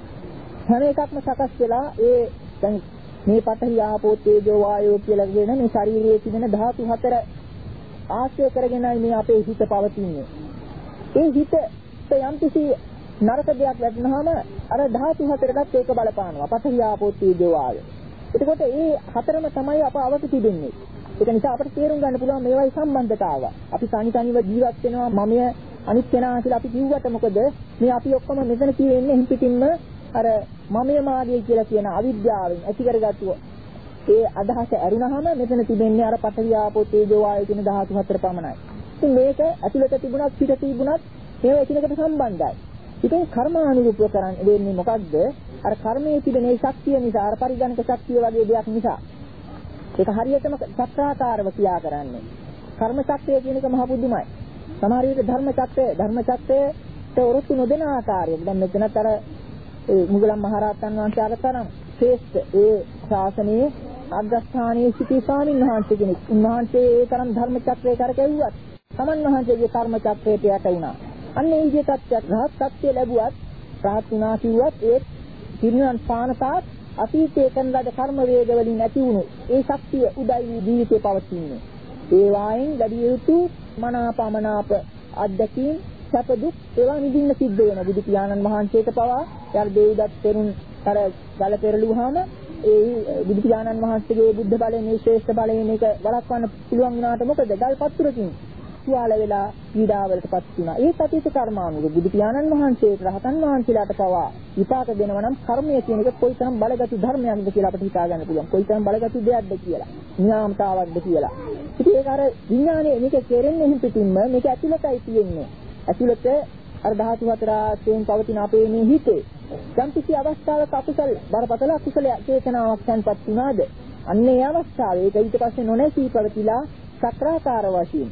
හැම එකක්ම සකස් වෙලා ඒ දැන් මේ පඨවි ආපෝ තේජෝ වායෝ කියලා කියන මේ ශරීරයේ තිබෙන ධාතු හතර ආශ්‍රය කරගෙනයි මේ අපේ හිත පවතින්නේ. ඒ හිත යම්කිසි නරක දෙයක් වැටුනහම අර ධාතු හතරටත් ඒක බලපානවා. පඨවි ආපෝ තේජෝ වායෝ. එතකොට මේ හතරම තමයි අප අවත තිබෙන්නේ. ඒක නිසා අපිට තේරුම් ගන්න පුළුවන් මේවයි සම්බන්ධතාව. අපි තනි තනිව ජීවත් වෙනවා මමය අනිත් කෙනා කියලා අපි කිව්වට මොකද මේ අපි ඔක්කොම මෙතන තියෙන්නේ හිතින්ම අර මමය මාගේ කියලා කියන අවිද්‍යාවෙන් ඇති කරගත්තු ඒ අදහස ඇරුණාම මෙතන තිබෙන්නේ අර පඨවි ආපෝ තේජෝ වායෝ කියන ධාතු හතර පමණයි. ඉතින් මේක ඇතුළත තිබුණත් පිට තිබුණත් ඒවා එකිනෙකට සම්බන්ධයි. ඉතින් කර්මානුරූපව කරන්නේ වෙන්නේ මොකද්ද? අර කර්මයේ තිබෙන ඒ ශක්තිය නිසා අර පරිගණක ශක්තිය වගේ දෙයක් නිසා ඒක හරියටම චක්‍රාකාරව ක්‍රියා කරන්නේ. කර්ම චක්‍රය කියන එක මහ පුදුමයි. සමහර විට ධර්ම චක්‍රය ධර්ම චක්‍රයට ඔරොත්තු නොදෙන ආකාරයක්. දැන් මෙතනත් අර ඒ මුගලන් මහරහතන් වහන්සේ අර තරම් ශ්‍රේෂ්ඨ ඒ ශාසනයේ අග්‍රස්ථානයේ සිටි ස්වාමීන් වහන්සේ කෙනෙක්. උන්වහන්සේ ඒ තරම් ධර්ම චක්‍රය කරකැවුවත් තමන් වහන්සේගේ කර්ම චක්‍රයට යට වුණා. අන්න ඒ විදිහට රහත් සත්‍ය ලැබුවත් රහත් වුණා කිව්වත් ඒ පිරිනවන් පානසත් අතීතයේ කරන ලද කර්ම වේග වලින් ඇති වුණු ඒ ශක්තිය උදයි වූ ජීවිතේ පවතින්නේ. ඒ වායින් ලැබිය යුතු මනාපමනාප අධ්‍යක්ීම් සැප දුක් ඒවා නිදින්න සිද්ධ වෙන බුදු පියාණන් වහන්සේට පවා යර දෙවිදත් තෙරුන් අර ගල පෙරළුවාම ඒ බුදු පියාණන් වහන්සේගේ බුද්ධ බලයෙන් මේ ශ්‍රේෂ්ඨ බලයෙන් මේක වළක්වන්න පුළුවන් වුණාට මොකද ගල් පත්‍රකින් තුවාල වෙලා පීඩාවලටපත් වුණා. ඒ සතිත කර්මානුක බුදු පියාණන් වහන්සේට රහතන් වහන්සේලාට පවා විපාක දෙනවා නම් කර්මය කියන එක කොයිතරම් බලගත් ධර්මයක්ද කියලා අපිට හිතා ගන්න පුළුවන්. කොයිතරම් බලගත් දෙයක්ද කියලා. නියාමතාවක්ද කියලා. ඉතින් ඒක අර විඥානයේ මේක කෙරෙන්නේ හිතින්ම මේක ඇතුළතයි තියෙන්නේ. ඇතුළත අර ධාතු හතර ආශ්‍රයෙන් පවතින අපේ මේ හිතේ යම් කිසි අවස්ථාවක අකුසල බරපතල අකුසල චේතනාවක් සංපත් වුණාද අන්නේ අවස්ථාවේ ඒක ඊට පස්සේ නොනැසී පවතිලා සක්‍රාකාර වශයෙන්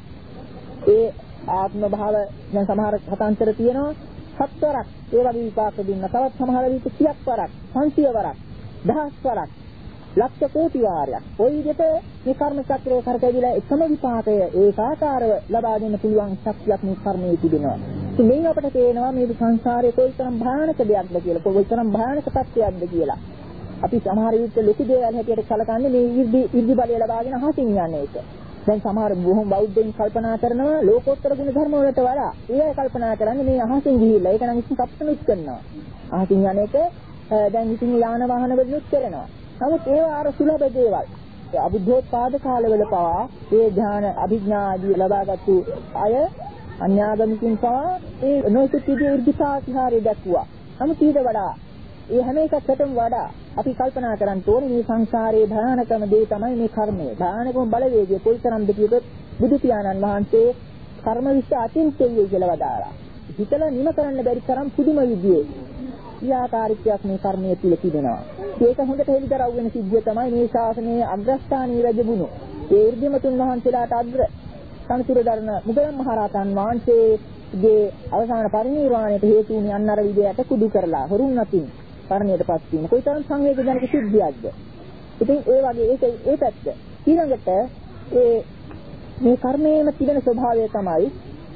ඒ ආත්ම භාව දැන් සමහර හතන්තර තියෙනවා හත්වරක් ඒ වගේ විපාක දුන්න. තවත් සමහර විට සියක් වරක්, පන්සිය වරක්, දහස් වරක්, ලක්ෂ කෝටි වාරයක්. ওই විදිහට මේ කර්ම චක්‍රය කරකැවිලා එකම විපාකය ඒකාකාරව ලබා දෙන්න පුළුවන් ශක්තියක් මේ කර්මයේ තිබෙනවා. ඉතින් මේ අපට තේනවා මේ සංසාරයේ කොයිතරම් භයානක දෙයක්ද කියලා, කොයිතරම් භයානක තත්ත්වයක්ද කියලා. අපි සමහර විට ලොකු දේවල් හැටියට කලකන්නේ මේ ඉර්ධි ඉර්ධි බලය ලබාගෙන අහසින් යන්නේ ඒක. දැන් සමහර බොහොම බෞද්ධයින් කල්පනා කරනවා ලෝකෝත්තර ගුණ ධර්ම වලට වඩා ඒයි කල්පනා කරන්නේ මේ අහසින් ගිහිල්ලා ඒක නම් ඉතින් සප්තමිත් කරනවා. අහසින් යන එක දැන් ඉතින් යාන වාහන වලිනුත් කරනවා. නමුත් ඒවා අර සුලභ දේවල්. අබුද්ධෝත්පාද කාලවල පවා ඒ ඥාන අභිඥා ආදී ලබාගත්තු අය අන්‍යාගමිකින් පවා ඒ නොයෙකුත් විදිහේ ඉර්ධිපාතිහාරය දක්වා. නමුත් ඊට වඩා ඒ හැම එකකටම වඩා අපි කල්පනා කරන්න ඕනේ මේ සංසාරයේ භයානකම දේ තමයි මේ කර්මය. භයානකම බලවේගය කොයිතරම්ද කියතොත් බුදු පියාණන් වහන්සේ කර්ම විශ්ය අතින්තෙයි කියලා වදාළා. හිතලා නිම කරන්න බැරි තරම් පුදුම විදිහේ ක්‍රියාකාරීත්වයක් මේ කර්මයේ තුල තිබෙනවා. ඒක හොඳට හෙළිදරව් වෙන සිද්ධිය තමයි මේ ශාසනයේ අග්‍රස්ථානීය රජුණු ඒ ඉර්ධිමතුන් වහන්සේලාට අග්‍ර සම්තුරදරන මුගලන් මහරහතන් වහන්සේගේ අවසාන පරිණිරවාණයට හේතු වුණේ අන්නර විදයට කුඩු කරලා හොරුන් අතින් පරිණිරපත් වීම. කොයිතරම් සංවේගජනක සිද්ධියක්ද. ඉතින් ඒ වගේ ඒක ඒ පැත්ත. ඊළඟට ඒ මේ කර්මයේම තිබෙන ස්වභාවය තමයි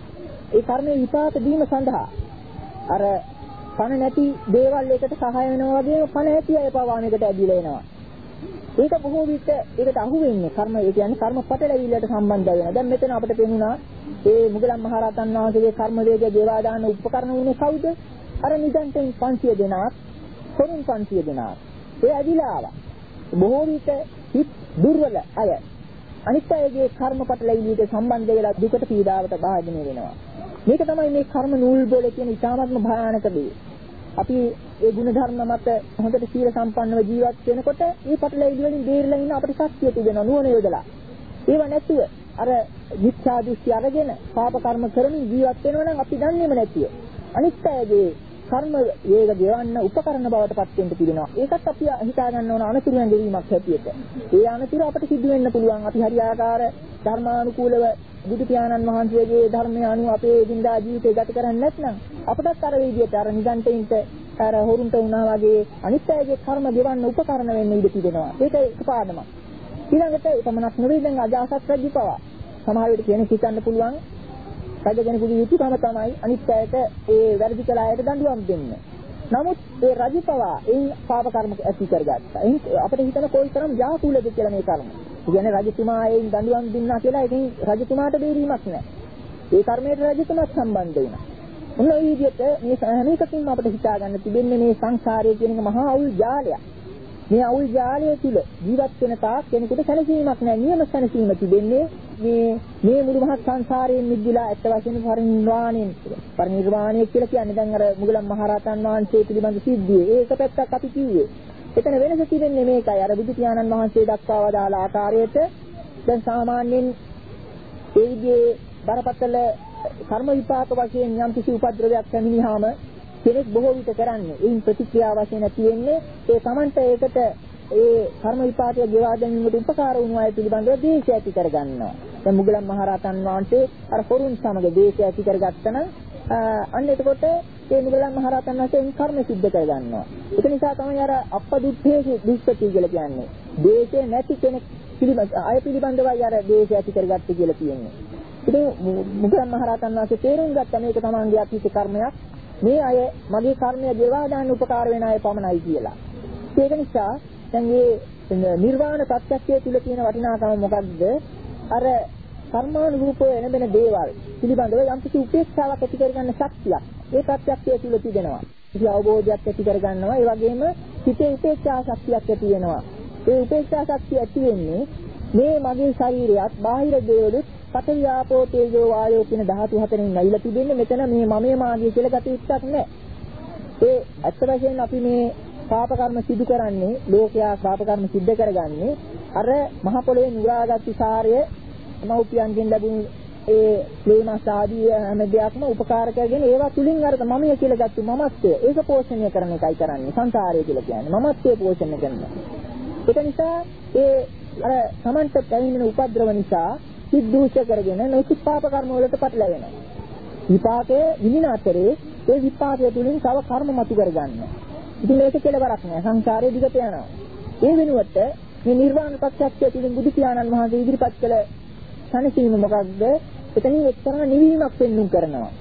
ඒ කර්මයේ විපාක දීම සඳහා අර පණ නැති දේවල් එකට සහාය වෙනවා වගේම පණ ඇති අය පවා මේකට ඇදිලා එනවා. ඒක බොහෝ විට ඒකට අහු වෙන්නේ කර්ම ඒ කියන්නේ කර්ම පටලැවිල්ලට සම්බන්ධ වෙනවා. දැන් මෙතන අපිට පේනුණා ඒ මුගලන් මහරහතන් වහන්සේගේ කර්ම වේගය ගෙවා දාන උපකරණ උනේ කවුද? අර නිදන්තෙන් පන්සිය දෙනාක්, කොරුන් පන්සිය දෙනාක්. ඒ ඇදිලා ආවා. බොහෝ විට හිත් දුර්වල අය අනිත් අයගේ කර්මපටලැවිලියට සම්බන්ධ වෙලා දුකට පීඩාවට භාජනය වෙනවා. මේක තමයි මේ කර්ම නූල් බෝල කියන ඉතාමත්ම භයානක දේ. අපි ඒ ගුණ ධර්ම මත හොඳට සීල සම්පන්නව ජීවත් වෙනකොට මේ පටලැවිලි වලින් බේරලා ඉන්න අපිට ශක්තිය තිබෙනවා නුවණ යොදලා. ඒව නැතුව අර මිත්‍යා දෘෂ්ටි අරගෙන පාප කර්ම කරමින් ජීවත් වෙනවා නම් අපි දන්නේම නැතිව. අනිත් අයගේ කර්ම වේග ගෙවන්න උපකරණ බවට පත් වෙන්න තිබෙනවා. ඒකත් අපි හිතා ගන්න ඕන අනතුරුෙන් ගෙවීමක් හැටියට. ඒ අනතුරු අපිට සිද්ධ වෙන්න පුළුවන්. අපි හරියාකාර ධර්මානුකූලව බුදු පියාණන් වහන්සේගේ ධර්මය අනුව අපේ දිනදා ජීවිතය ගත කරන්නේ නැත්නම් අපටත් අර විදියට අර නිගන්ටයින්ට අර හොරුන්ට වුණා වගේ අනිත් අයගේ කර්ම ගෙවන්න උපකරණ වෙන්න ඉඩ තිබෙනවා. ඒක එකපාරම. ඊළඟට එපමණක් නෙවෙයි දැන් අජාසත් රජු පවා සමහර විට කෙනෙක් හිතන්න පුළුවන් රජගෙනෙකුගේ යුතුයකම තමයි අනිත් අයට ඒ වැරදි කළ අයට දඬුවම් දෙන්න. නමුත් ඒ රජු පවා ඒ පාප කර්ම ඇති කරගත්තා. ඒ අපිට හිතන කොයිතරම් යාතුලද කියලා මේ කර්ම. ඒ කියන්නේ රජතුමා ඒ දඬුවම් දුන්නා කියලා ඒකෙන් රජතුමාට බේරීමක් නැහැ. ඒ කර්මයට රජතුමාත් සම්බන්ධ වෙනවා. ඔන්න ඒ විදිහට මේ හැම එකකින්ම අපිට හිතා ගන්න තිබෙන්නේ මේ සංසාරය කියන එක මහා අවුල් ජාලයක්. මේ අවුල් ජාලය තුල ජීවත් වෙන තාක් කෙනෙකුට සැලසීමක් නැහැ. නියම සැලසීම තිබෙන්නේ මේ මේ මුළු මහත් සංසාරයෙන් මිදලා ඇත්ත වශයෙන්ම පරිනිර්වාණයෙන් පරිනිර්වාණය කියලා කියන්නේ දැන් අර මුගලන් මහරහතන් වහන්සේ පිළිබඳ සිද්ධිය. ඒක පැත්තක් අපි කිව්වේ. එතන වෙනස තිබෙන්නේ මේකයි. අර බුදු පියාණන් වහන්සේ දක්වා වදාළ ආකාරයට දැන් සාමාන්‍යයෙන් ඒ විදිහේ බරපතල කර්ම විපාක වශයෙන් යම් කිසි උපද්‍රවයක් පැමිණියාම කෙනෙක් බොහෝ විට කරන්නේ ඒන් ප්‍රතික්‍රියා වශයෙන් තියෙන්නේ ඒ Tamanta ඒකට ඒ කර්ම විපාකය ගෙවා ගැනීමට උපකාර වුණු අය පිළිබඳව දේශය ඇති කරගන්නවා. දැන් මුගලන් මහරහතන් වහන්සේ අර හොරුන් සමග දේශය ඇති කරගත්තා නම් අන්න එතකොට ඒ මුගලන් මහරහතන් වහන්සේ කර්ම සිද්ධ කරගන්නවා. ඒක නිසා තමයි අර අපදුත්තේ දුෂ්පති කියලා කියන්නේ. දේශය නැති කෙනෙක් පිළිබඳ අය පිළිබඳවයි අර දේශය ඇති කරගත්තේ කියලා කියන්නේ. ඉතින් මුගලන් මහරහතන් වහන්සේ තේරුම් ගත්තා මේක තමන්ගේ අතීත කර්මයක්. මේ අය මගේ කර්මය ගෙවා දාන්න උපකාර වෙන අය පමණයි කියලා. ඒක නිසා දැන් මේ නිර්වාණ ප්‍රත්‍යක්ෂය තුල තියෙන වටිනාකම මොකක්ද? අර කර්මානුරූපව එනබෙන දේවල් පිළිබඳව යම් කිසි උපේක්ෂාවක් ඇති කරගන්න ශක්තියක් ඒ ප්‍රත්‍යක්ෂය තුල තිබෙනවා. ඉති අවබෝධයක් ඇති කරගන්නවා. ඒ වගේම හිතේ උපේක්ෂා ශක්තියක් ඇති වෙනවා. ඒ උපේක්ෂා ශක්තිය ඇති වෙන්නේ මේ මගේ ශරීරයත් බාහිර දේවලුත් පඨවි ආපෝ තේජෝ වායෝ කියන ධාතු හතරෙන් නැවිලා තිබෙන්නේ. මෙතන මේ මමයේ මාගේ කියලා ගත යුත්තක් නැහැ. ඒ ඇත්ත වශයෙන්ම අපි මේ පාප කර්ම සිදු කරන්නේ ලෝකයා පාප කර්ම සිද්ධ කරගන්නේ අර මහ පොළොවේ නුරාගත් සාරය මෞපියන්ගෙන් ලැබුණු ඒ ක්ලේමස් ආදී හැම දෙයක්ම උපකාර කරගෙන ඒවා තුලින් අර මමයේ කියලා ගත්තු මමත්වය ඒක පෝෂණය කරන එකයි කරන්නේ සංසාරය කියලා කියන්නේ. මමත්වය පෝෂණය කරනවා. ඒක නිසා ඒ අර සමන්ත පැමිණෙන උපද්‍රව නිසා සිද්ධූෂ කරගෙන නොසිත පාප කර්ම වලට පටලැවෙනවා. විපාකයේ විඳින අතරේ ඒ විපාකය තුලින් තව කර්ම මතු කරගන්නවා. ඉතින් මේක කෙලවරක් නෑ. සංසාරේ දිගට යනවා. ඒ වෙනුවට මේ නිර්වාණ ප්‍රත්‍යක්ෂය තුලින් බුදු පියාණන් වහන්සේ ඉදිරිපත් කළ සැනසීම මොකක්ද? එතනින් එක්තරා නිවීමක් පෙන්වුම් කරනවා.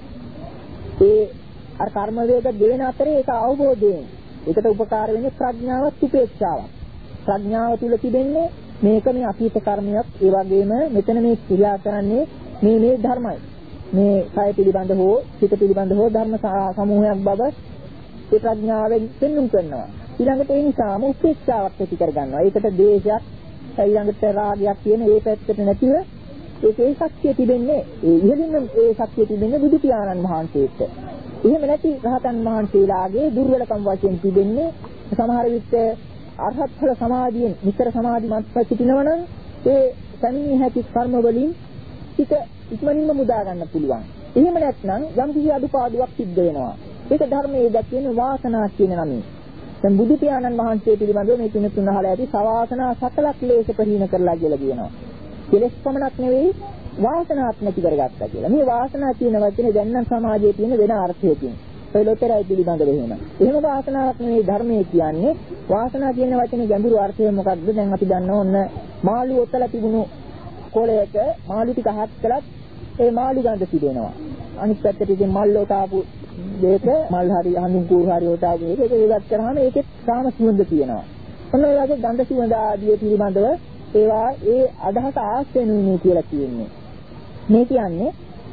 ඒ අර කර්ම වේග දෙවෙන අතරේ ඒක අවබෝධයෙන් ඒකට උපකාර වෙන්නේ ප්‍රඥාවත් උපේක්ෂාවක්. ප්‍රඥාව තුල තිබෙන්නේ මේක මේ අතීත කර්මයක්. ඒ වගේම මෙතන මේ ක්‍රියා කරන්නේ මේ මේ ධර්මයි. මේ කය පිළිබඳ හෝ චිත්ත පිළිබඳ හෝ ධර්ම සමූහයක් බව ඒ ප්‍රඥාවෙන් පෙන්වුම් කරනවා. ඊළඟට ඒ නිසාම උපේක්ෂාවක් ඇති කර ගන්නවා. ඒකට ද්වේෂයක්, ඊළඟට රාගයක් කියන ඒ පැත්තට නැතිව ඒකේ ශක්තිය තිබෙන්නේ ඒ ඉහළින්ම ඒ ශක්තිය තිබෙන්නේ බුදු පියාණන් වහන්සේට. එහෙම නැති රහතන් වහන්සේලාගේ දුර්වලකම් වශයෙන් තිබෙන්නේ සමහර විට අරහත් ඵල සමාධියෙන් නිතර සමාධිමත්ව සිටිනවා නම් ඒ සමිනී හැකි කර්ම වලින් පිට ඉක්මනින්ම මුදා ගන්න පුළුවන්. එහෙම නැත්නම් යම් කිසි අඩුපාඩුවක් සිද්ධ වෙනවා. ඒක ධර්මයේ දැක්වෙන වාසනා කියන නමින්. දැන් බුදු පියාණන් වහන්සේ පිළිබඳව මේ තුන තුන අහලා ඇති සවාසනා සකලක් ලේස පරිණ කරලා කියලා කියනවා. කෙලෙස් පමණක් නෙවෙයි වාසනාත් නැති කරගත්තා කියලා. මේ වාසනා කියන වචනේ දැන් නම් සමාජයේ තියෙන වෙන අර්ථයකින්. පෙළොතරයි පිළිබඳව එහෙම. එහෙම වාසනාවක් නෙවෙයි ධර්මයේ කියන්නේ. වාසනා කියන වචනේ ගැඹුරු අර්ථය මොකක්ද? දැන් අපි දන්නවා ඔන්න මාළු ඔතලා තිබුණු කොළයක මාළු ටික හත් කළත් ඒ මාළු ගඳ තිබෙනවා. අනිත් පැත්තට ඉතින් මල්ලෝට ආපු දෙක මල් හරි හඳුන් කූරු හරි ඔතාව මේක ඒක ඉවත් කරාම ඒකෙත් සාම සුවඳ තියෙනවා. ඔන්න ඒ වගේ ගඳ සුවඳ ආදී පිළිබඳව ඒවා ඒ අදහස ආශ්‍රේණුනේ කියලා කියන්නේ. මේ කියන්නේ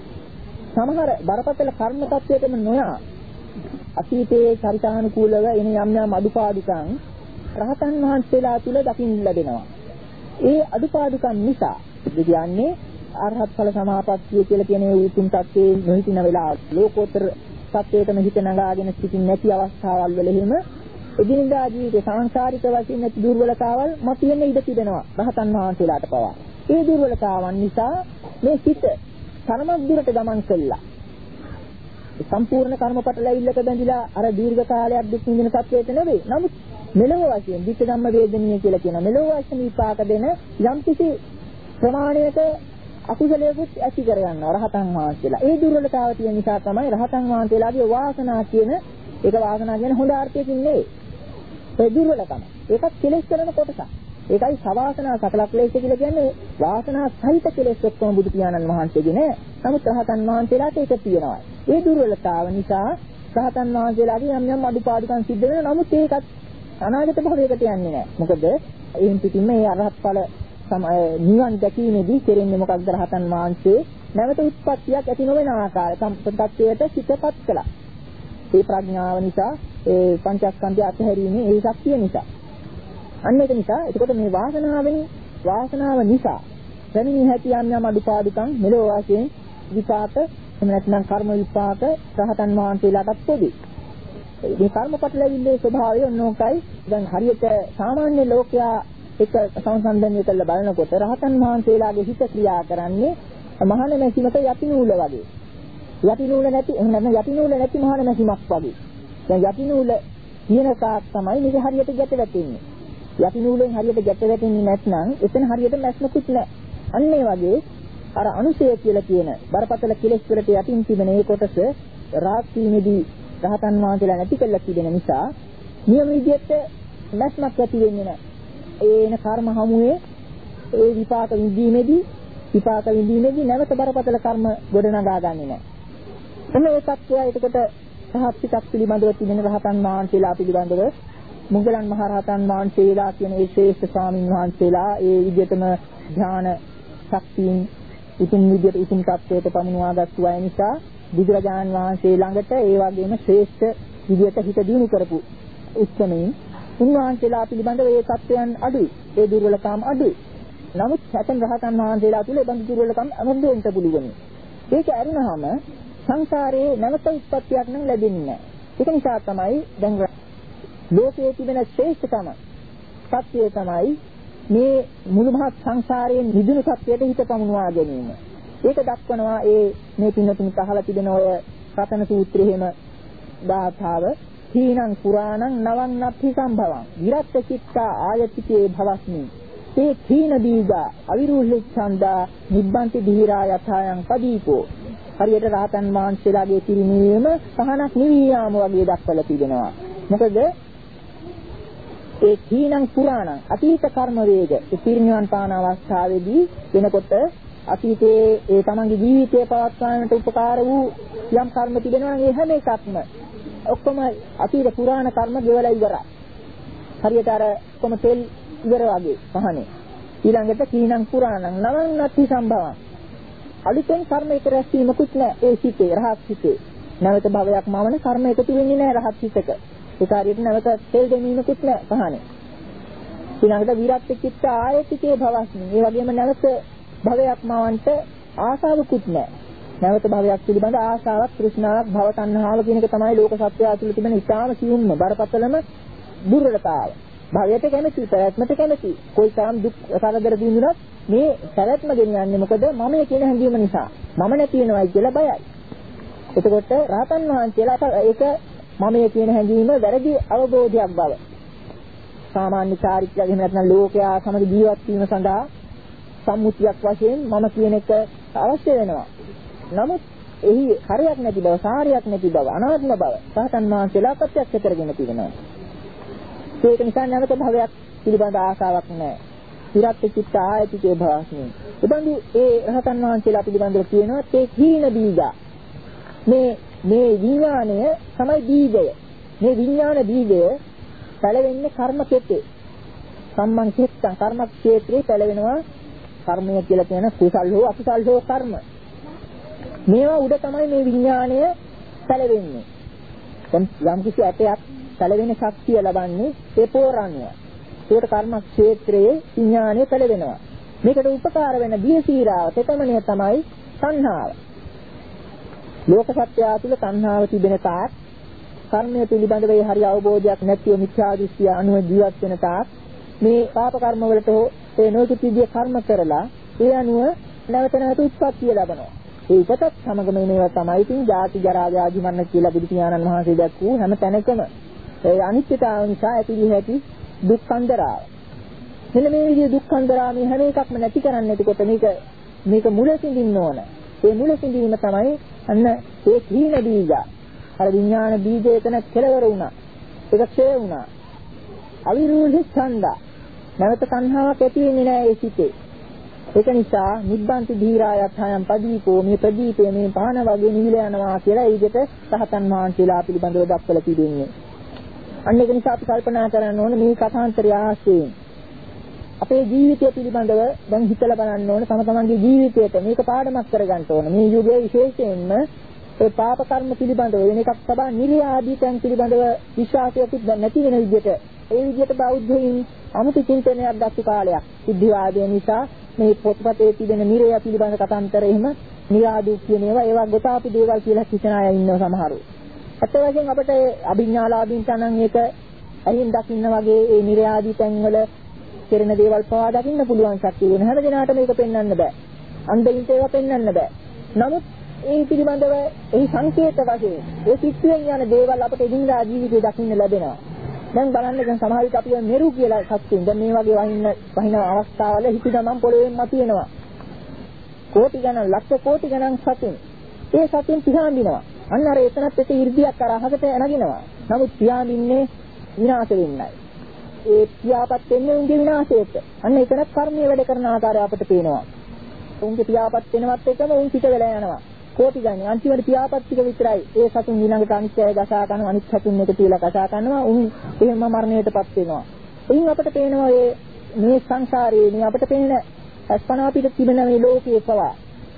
සමහර බරපතල කර්ම tattweටම නොයා අතීතයේ චරිතානුකූලව එන යම් යම් අඩුපාඩුකම් රහතන් වහන්සේලා තුල දකින්න ලැබෙනවා. ඒ අඩුපාඩුකම් නිසා කියන්නේ අරහත් ඵල සමාපත්තිය කියලා කියන ඒ උතුම් තත්ත්වයේ නොහිටින වෙලාව ලෝකෝත්තර සත්‍යයටම හිත නගාගෙන සිටින් නැති අවස්ථාවල් වල එහෙම එදිනදා ජීවිතේ සංසාරික වශයෙන් නැති දුර්වලතාවල් මතුවෙන්න ඉඩ තිබෙනවා රහතන් වහන්සේලාට පවා. ඒ දුර්වලතාවන් නිසා මේ සිත තරමක් දුරට ගමන් කළා. සම්පූර්ණ කර්මපට ලැබිල්ලක බැඳිලා අර දීර්ඝ කාලයක් දුක් විඳින තත්ත්වයට නෙවෙයි. නමුත් මෙලොව වශයෙන් විච්ඡ ධම්ම වේදනීය කියලා කියන මෙලොව වශයෙන් විපාක දෙන යම්කිසි ප්‍රමාණයක අකුසලයකුත් ඇති කර ගන්නවා රහතන් වහන්සේලා. ඒ දුර්වලතාව තියෙන නිසා තමයි රහතන් වහන්සේලාගේ වාසනා කියන ඒක වාසනා කියන හොඳ අර්ථයකින් නෙවෙයි. ඒ දුර්වලකම. ඒකත් කෙලෙස් කරන කොටසක්. ඒකයි සවාසනා සකල ක්ලේශ කියලා කියන්නේ වාසනා සහිත කෙලෙස් ඔක්කොම බුදු පියාණන් වහන්සේගේ නෑ. නමුත් රහතන් වහන්සේලාට ඒක තියෙනවා. ඒ දුර්වලතාව නිසා රහතන් වහන්සේලාගේ යම් යම් අඩුපාඩුකම් සිද්ධ වෙනවා. නමුත් ඒකත් අනාගත භවයකට යන්නේ නෑ. මොකද එයින් පිටින්ම මේ අරහත් ඵල නිවන් දැකීමේදී කෙරෙන්නේ මොකක්ද රහතන් වහන්සේ නැවත උත්පත්තියක් ඇති නොවන ආකාරය සම්පතත්වයට සිතපත් කළා. ඒ ප්‍රඥාව නිසා ඒ පංචස්කන්ධය අත්හැරීමේ ඒ ශක්තිය නිසා. අන්න ඒක නිසා එතකොට මේ වාසනාවෙන් වාසනාව නිසා පැමිණි හැකි යම් යම් අඩුපාඩුකම් මෙලෝ වශයෙන් විපාක එහෙම නැත්නම් කර්ම විපාක රහතන් වහන්සේලාටත් පොදුයි. මේ කර්මපට ලැබිල්ලේ ස්වභාවය ඕනෝකයි. දැන් හරියට සාමාන්‍ය ලෝකයා එක සංසන්දනය කරලා බලනකොට රහතන් වහන්සේලාගේ හිත ක්‍රියා කරන්නේ මහාන මැසිමක යටි නූල වගේ. යටි නූල නැති එහෙම නැත්නම් යටි නූල නැති මහාන මැසිමක් වගේ. දැන් යටි නූල තියෙන කාක් තමයි මේක හරියට ගැට වැටෙන්නේ. යටි නූලෙන් හරියට ගැට වැටෙන්නේ නැත්නම් එතන හරියට මැස්මකුත් නැහැ. අන්න ඒ වගේ අර අනුසය කියලා කියන බරපතල කෙලෙස් වලට යටින් තිබෙන ඒ කොටස රාත්‍රීමේදී රහතන් වහන්සේලා නැති කළා තිබෙන නිසා නියම විදිහට මැස්මක් ඇති වෙන්නේ නැහැ. ඒන කර්ම හමුවේ ඒ විපාක විඳීමේදී විපාක විඳීමේදී නැවත බරපතල කර්ම ගොඩනගා ගන්නේ නැහැ. එන්න ඒ තත්ත්වය එතකොට රහත් පිටක් පිළිබඳව තිබෙන රහතන් වහන්සේලා පිළිබඳව මුගලන් මහ රහතන් වහන්සේලා කියන ඒ ශ්‍රේෂ්ඨ ස්වාමීන් වහන්සේලා ඒ විදිහටම ඥාන ශක්තියින් උතුම් විදිහට උතුම් තත්ත්වයට පමුණවාගත්තු අය නිසා බුදුරජාණන් වහන්සේ ළඟට ඒ වගේම ශ්‍රේෂ්ඨ විදිහට හිත දියුණු කරපු උත්සමයෙන් උන්වහන්සේලා පිළිබඳව ඒ තත්ත්වයන් අඩුයි. ඒ දුර්වලකම් අඩුයි. නමුත් සතන් රහතන් වහන්සේලා තුළ ඒ බඳු දුර්වලකම් අනුභවෙන්න පුළුවන්. ඒක අරුණාම සංසාරයේ නැවත උත්පත්තියක් නම් ලැබෙන්නේ නැහැ. ඒක නිසා තමයි දැන් ලෝකයේ තිබෙන ශ්‍රේෂ්ඨතම සත්‍යය තමයි මේ මුළු මහත් සංසාරයෙන් නිදුණු සත්‍යයට හිත පමුණවා ගැනීම. ඒක දක්වනවා ඒ මේ පින්නතුන් අහලා තිබෙන ඔය රතන සූත්‍රයේම දාථාව තීනං පුරාණං නවං නත්ථි සම්භවං විරත්ත චිත්තා ආයතිකේ භවස්මි තේ තීන බීජා අවිරුල්ලච්ඡන්දා නිබ්බන්ති ධීරා යථායන් පදීපෝ. හරියට රහතන් වහන්සේලාගේ පිරිනීම සහනක් නිවියාම වගේ දක්වලා තිබෙනවා. මොකද ඒ තීනං පුරාණං අතීත කර්ම වේග ඒ පිරිනිවන් පාන අවස්ථාවේදී වෙනකොට අතීතයේ ඒ තමන්ගේ ජීවිතය පවත්වාන්නට උපකාර වූ යම් කර්ම තිබෙනවා නම් ඒ හැම එකක්ම ඔක්කොම අතීත පුරාණ කර්ම ගෙවලා ඉවරයි. හරියට අර ඔක්කොම තෙල් ඉවර වගේ පහනේ. ඊළඟට කීනං පුරාණං නවං නත්ති සම්භවං. අලුතෙන් කර්ම එක රැස්වීමකුත් නැහැ ඒ සිතේ රහත් සිතේ. නැවත භවයක් මවන කර්ම එකතු වෙන්නේ නැහැ රහත් සිතක. ඒ කාර්යයට නැවත තෙල් දෙමීමකුත් නැහැ පහනේ. ඊළඟට විරත් චිත්ත ආයතිකේ භවස්මි. ඒ වගේම නැවත භවයක් මවන්නට ආසාවකුත් නැහැ. නැවත භවයක් පිළිබඳ ආශාවක් තෘෂ්ණාවක් භව තණ්හාව කියන එක තමයි ලෝක සත්‍යය තුළ තිබෙන ඉතාම සියුම්ම බරපතලම දුර්වලතාව. භවයට කැමති, පැවැත්මට කැමති. કોઈ තරම් දුක් කරදර දිනුනත් මේ පැවැත්ම ගෙනියන්නේ මොකද? මමයේ කියන හැඟීම නිසා. මම නැති වෙනවයි කියලා බයයි. එතකොට රහතන් වහන්සේලාට ඒක මමයේ කියන හැඟීම වැරදි අවබෝධයක් බව. සාමාන්‍ය චාරිත්‍රයක් එහෙම නැත්නම් ලෝකයා සමග ජීවත් වීම සඳහා සම්මුතියක් වශයෙන් මම කියන එක අවශ්‍ය වෙනවා. නමුත් එහි හරයක් නැති බව, සාරයක් නැති බව, අනාත්ම බව රහතන් වහන්සේලා ප්‍රත්‍යක්ෂ කරගෙන තිබෙනවා. ඒක නිසා නැවත භවයක් පිළිබඳ ආසාවක් නැහැ. විරත් චිත්ත ආයතිකේ භවස්මි. එබඳු ඒ රහතන් වහන්සේලා පිළිබඳව කියනවා තේ හීන බීජා. මේ මේ විඥාණය තමයි බීජය. මේ විඥාන බීජය පැලවෙන්නේ කර්ම කෙතේ. සම්මන් චිත්තං කර්ම ක්ෂේත්‍රේ පැලවෙනවා. කර්මය කියලා කියන කුසල් හෝ අකුසල් හෝ කර්ම. මේවා උඩ තමයි මේ විඥාණය පැලවෙන්නේ. දැන් යම් කිසි ඇටයක් පැලවෙන ශක්තිය ලබන්නේ ඒ පෝරණය. ඒකට කර්ම ක්ෂේත්‍රයේ විඥාණය පැලවෙනවා. මේකට උපකාර වෙන බියසීරාව තෙතමනේ තමයි තණ්හාව. ලෝක සත්‍යය තුළ තණ්හාව තිබෙන තාක් කර්මය පිළිබඳව හරි අවබෝධයක් නැතිව මිත්‍යා දෘෂ්ටිය අනුව ජීවත් වෙන තාක් මේ පාප කර්ම වලට ඒ නොයෙකුත් විදිහේ කර්ම කරලා ඒ අනුව නැවත නැවත උත්පත්තිය ලබනවා. ඒ උපතත් සමගම මේවා තමයි ඉතින් ජාති ජරා ව්‍යාධි මරණ කියලා බුදු පියාණන් වහන්සේ දැක්වූ හැම තැනකම ඒ අනිත්‍යතාව නිසා ඇතිවී ඇති දුක්ඛන්දරාව. මෙන්න මේ විදිහේ දුක්ඛන්දරාව මේ හැම එකක්ම නැති කරන්න එතකොට මේක මේක මුල සිඳින්න ඕන. ඒ මුල සිඳීම තමයි අන්න ඒ කීන බීජ. අර විඥාන බීජය එතන කෙලවර වුණා. ඒක ක්ෂය වුණා. අවිරූහි ඡන්දා. නැවත තණ්හාවක් ඇති වෙන්නේ නැහැ ඒ සිතේ. ඒක නිසා නිබ්බන්ති ධීරායත්හයන් පදීපෝ මේ ප්‍රදීපේ මේ පහන වගේ නිවිල යනවා කියලා ඒ විදිහට සහතන් වහන්සේලා පිළිබඳව දක්වලා තිබෙන්නේ. අන්න ඒක නිසා අපි කල්පනා කරන්න ඕනේ මේ කථාන්තරය ආශ්‍රයෙන් අපේ ජීවිතය පිළිබඳව දැන් හිතලා බලන්න ඕනේ තම තමන්ගේ ජීවිතයට මේක පාඩමක් කරගන්න ඕනේ. මේ යුගයේ විශේෂයෙන්ම ඒ පාප කර්ම පිළිබඳව වෙන එකක් තබා නිර්ය ආදී තැන් පිළිබඳව විශ්වාසයක් නැති වෙන විදිහට ඒ විදිහට බෞද්ධයින් අමුතු චින්තනයක් දක්ව කාලයක් සිද්ධාවාදය නිසා මේ පොත්පතේ තිබෙන නිර්ය පිළිබඳ කතාන්තර එහෙම නිරාදු කියන ඒවා ඒවා ගොතාපු දේවල් කියලා හිතන අය ඉන්නවා සමහරව. අත් වශයෙන් අපිට අභිඥාලාභීන්ට නම් ඒක අයින් දකින්න වගේ ඒ නිර්ය ආදී තැන් වල කෙරෙන දේවල් පවා දකින්න පුළුවන් ශක්තිය වෙන හැම දිනාට මේක පෙන්වන්න බෑ. අන්ධයින්ට ඒවා පෙන්වන්න බෑ. නමුත් ඒ පිළිබඳව එහි සංකේත වශයෙන් ඒ සිත්යෙන් යන දේවල් අපට එදිනදා ජීවිතේ දකින්න ලැබෙනවා. දැන් බලන්න දැන් සමහර විට අපි මෙරු කියලා සත්තුන් දැන් මේ වගේ වහින්න වහින අවස්ථාවල හිතගමන් පොළොවෙන් මතුවෙනවා. කෝටි ගණන් ලක්ෂ කෝටි ගණන් සතුන්. ඒ සතුන් පියාඹිනවා. අන්න අර එතනත් එක 이르දියක් අර අහකට නැගිනවා. නමුත් පියාඹින්නේ විනාශ වෙන්නයි. ඒ පියාපත් වෙන්නේ උන්ගේ විනාශයට. අන්න එතනත් කර්මයේ වැඩ කරන ආකාරය අපට පේනවා. උන්ගේ පියාපත් වෙනවත් එකම උන් පිට වෙලා යනවා. කෝටි ගණන් අන්තිමට පියාපත් ටික විතරයි. ඒ සතුන් ඊළඟට අනිත් අය ගසා ගන්නවා අනිත් සතුන් එක තියලා ගසා ගන්නවා. උන් එහෙම මරණයටපත් වෙනවා. එයින් අපට පේනවා මේ මේ සංසාරයේ මේ අපට පේන අස්පනා පිට තිබෙන මේ ලෝකයේ පවා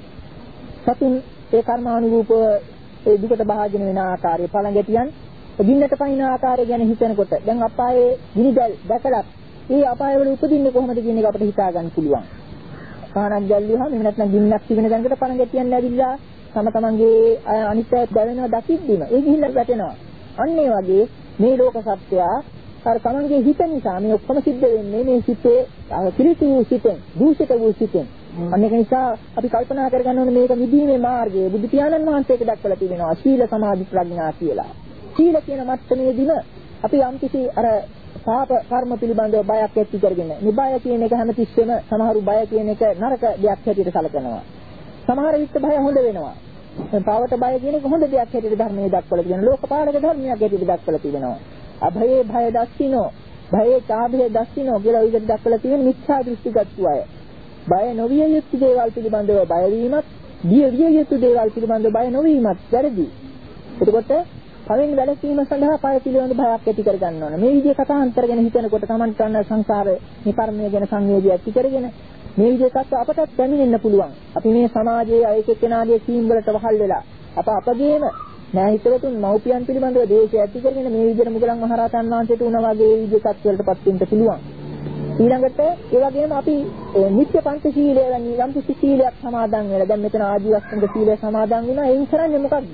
සතුන් ඒ කර්මානුරූපව ඒ දුකට භාජන වෙන ආකාරය පළඟැටියන් ගින්නට පයින් ආකාරය ගැන හිතනකොට දැන් අපායේ ගිනිදැල් දැකලා ඒ අපායවල උපදින්නේ කොහොමද කියන එක අපිට හිතා ගන්න පුළුවන්. කාණක් ගැල්ලුවාම එහෙම නැත්නම් ගින්නක් තිබෙන දැනකට පළඟැටියන් ඇවිල්ලා තම තමන්ගේ අනිත්‍යය දැවෙනවා දකිද්දිම ඒ ගිහිල්ලා වැටෙනවා. අන්න ඒ වගේ මේ ලෝක සත්‍යය අර තමන්ගේ හිත නිසා මේ ඔක්කොම සිද්ධ වෙන්නේ මේ සිතේ කිලිටි වූ සිතෙන්, දූෂිත වූ සිතෙන්. අන්න ඒක නිසා අපි කල්පනා කරගන්න ඕනේ මේක විදීමේ මාර්ගය බුදු පියාණන් වහන්සේක දක්වලා තිබෙනවා සීල සමාධි ප්‍රඥා කියලා. සීල කියන මට්ටමේදීම අපි යම්කිසි අර පාප කර්ම පිළිබඳව බයක් ඇති කරගෙන මේ බය කියන එක හැමතිස්සෙම සමහරු බය කියන එක නරක දෙයක් හැටියට සැලකනවා. සමහර විට බය හොඳ වෙනවා. පාවට බය කියන එක හොඳ දෙයක් හැටියට ධර්මයේ දක්වලා තියෙනවා. ලෝකපාලක ධර්මයක් හැටියට දක්වලා තිබෙනවා. අභයේ භය දස්සිනෝ, භයේ චාභයේ දස්සිනෝ කියලා විදිහට දක්වලා තියෙන මිත්‍යා දෘෂ්ටිගත අය. බය නොවිය යුතු දේවල් පිළිබඳව බය වීමත්, බිය විය යුතු දේවල් පිළිබඳව බය නොවීමත් වැරදි. එතකොට පවෙන් වැළකීම සඳහා පය පිළිබඳ භයක් ඇති කර ගන්න ඕන. මේ විදිහේ කතාන්තර ගැන හිතනකොට Taman ගන්න සංසාරේ මේ කර්මය ගැන සංවේගය ඇති කරගෙන මේ විදිහේ තත්ත්ව අපටත් පැමිණෙන්න පුළුවන්. අපි මේ සමාජයේ අයෙක් එක්කෙනාගේ සීම් වලට වහල් වෙලා අප අපගේම නෑ හිතවතුන් මව්පියන් පිළිබඳව දේශය ඇති කරගෙන මේ විදිහට මුගලන් මහරහතන් වහන්සේට උනා වගේ විදිහේ තත්ත්වවලටපත් වෙන්න පුළුවන්. ඊළඟට ඒ වගේම අපි නිත්‍ය පංචශීලය වැනි යම් කිසි සීලයක් සමාදන් වෙලා දැන් මෙතන ආජීවස්තංග සීලය සමාදන් වෙනවා. ඒන් කරන්නේ මොකක්ද?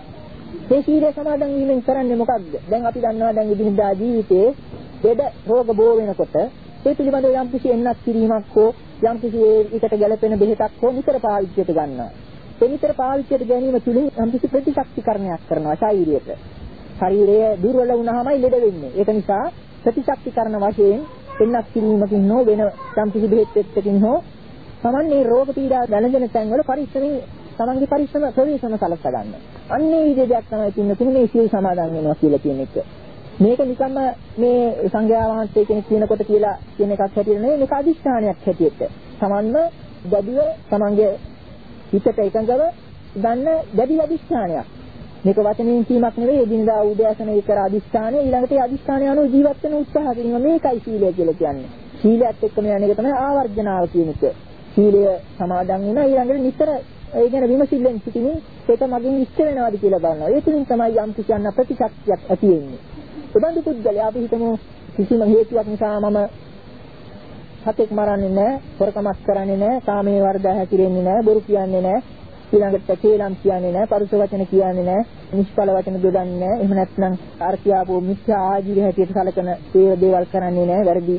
මේ සීලය සමාදන් වීමෙන් කරන්නේ මොකක්ද? දැන් අපි දන්නවා දැන් ඉදිරියදා ජීවිතයේ ලෙඩ රෝග බෝ වෙනකොට ඒ පිළිබඳව යම් කිසි එන්නක් කිරීමක් හෝ යම් කිසි ඒකට ගැළපෙන බෙහෙතක් හෝ නිතර පාවිච්චියට ගන්නවා. ඒ නිතර පාවිච්චියට ගැනීම තුළින් යම් කිසි ප්‍රතිශක්තිකරණයක් කරනවා ශරීරයට. ශරීරය දුර්වල වුණාමයි ලෙඩ වෙන්නේ. ඒක නිසා ප්‍රතිශක්තිකරණ වශයෙන් එන්නක් කිරීමකින් හෝ වෙන යම් කිසි බෙහෙත් එක්කකින් හෝ සමන්නේ රෝග පීඩා දැනෙන තැන්වල පරිස්සමින් තමන්ගේ පරිස්සම ප්‍රවේශම සලසා ගන්න. අන්නේ විදිහට දෙයක් තමයි තියෙන්නේ මේ සීල් සමාදන් වෙනවා කියලා කියන එක. මේක නිකම්ම මේ සංඝයා වහන්සේ කෙනෙක් කියනකොට කියලා කියන එකක් හැටියට නෙවෙයි මේක අදිෂ්ඨානයක් හැටියට. තමන්ම දැඩිව තමන්ගේ හිතට එකඟව ගන්න දැඩි අදිෂ්ඨානයක්. මේක වචනෙන් කීමක් නෙවෙයි එදිනදා උදෑසන විතර අදිෂ්ඨානය ඊළඟට ඒ අදිෂ්ඨානය අනුව ජීවත් වෙන උත්සාහ කිරීම මේකයි සීලය කියලා කියන්නේ. සීලයත් එක්කම යන එක තමයි ආවර්ජනාව කියන එක. සීලය සමාදන් වෙනවා ඊළඟට නිතර ඒ ගැන විමසිල්ලෙන් සිටින්නේ ඒක මගෙන් ඉෂ්ට වෙනවද කියලා බලනවා. ඒ තුලින් තමයි යම් කිසි අන්න ප්‍රතිශක්තියක් ඇති වෙන්නේ. ඒ බඳු පුද්ගලයා අපි හිතමු කිසිම හේතුවක් නිසා මම සතෙක් මරන්නේ නැහැ, හොරකමක් කරන්නේ නැහැ, කාමයේ වර්ධය හැසිරෙන්නේ නැහැ, බොරු කියන්නේ නැහැ, ඊළඟට කේලම් කියන්නේ නැහැ, පරුස වචන කියන්නේ නැහැ, නිෂ්ඵල වචන දොඩන්නේ නැහැ. එහෙම නැත්නම් අර්ථයාපෝ මිත්‍යා ආජීව හැටියට සලකන ඒ දේවල් කරන්නේ නැහැ. වැරදි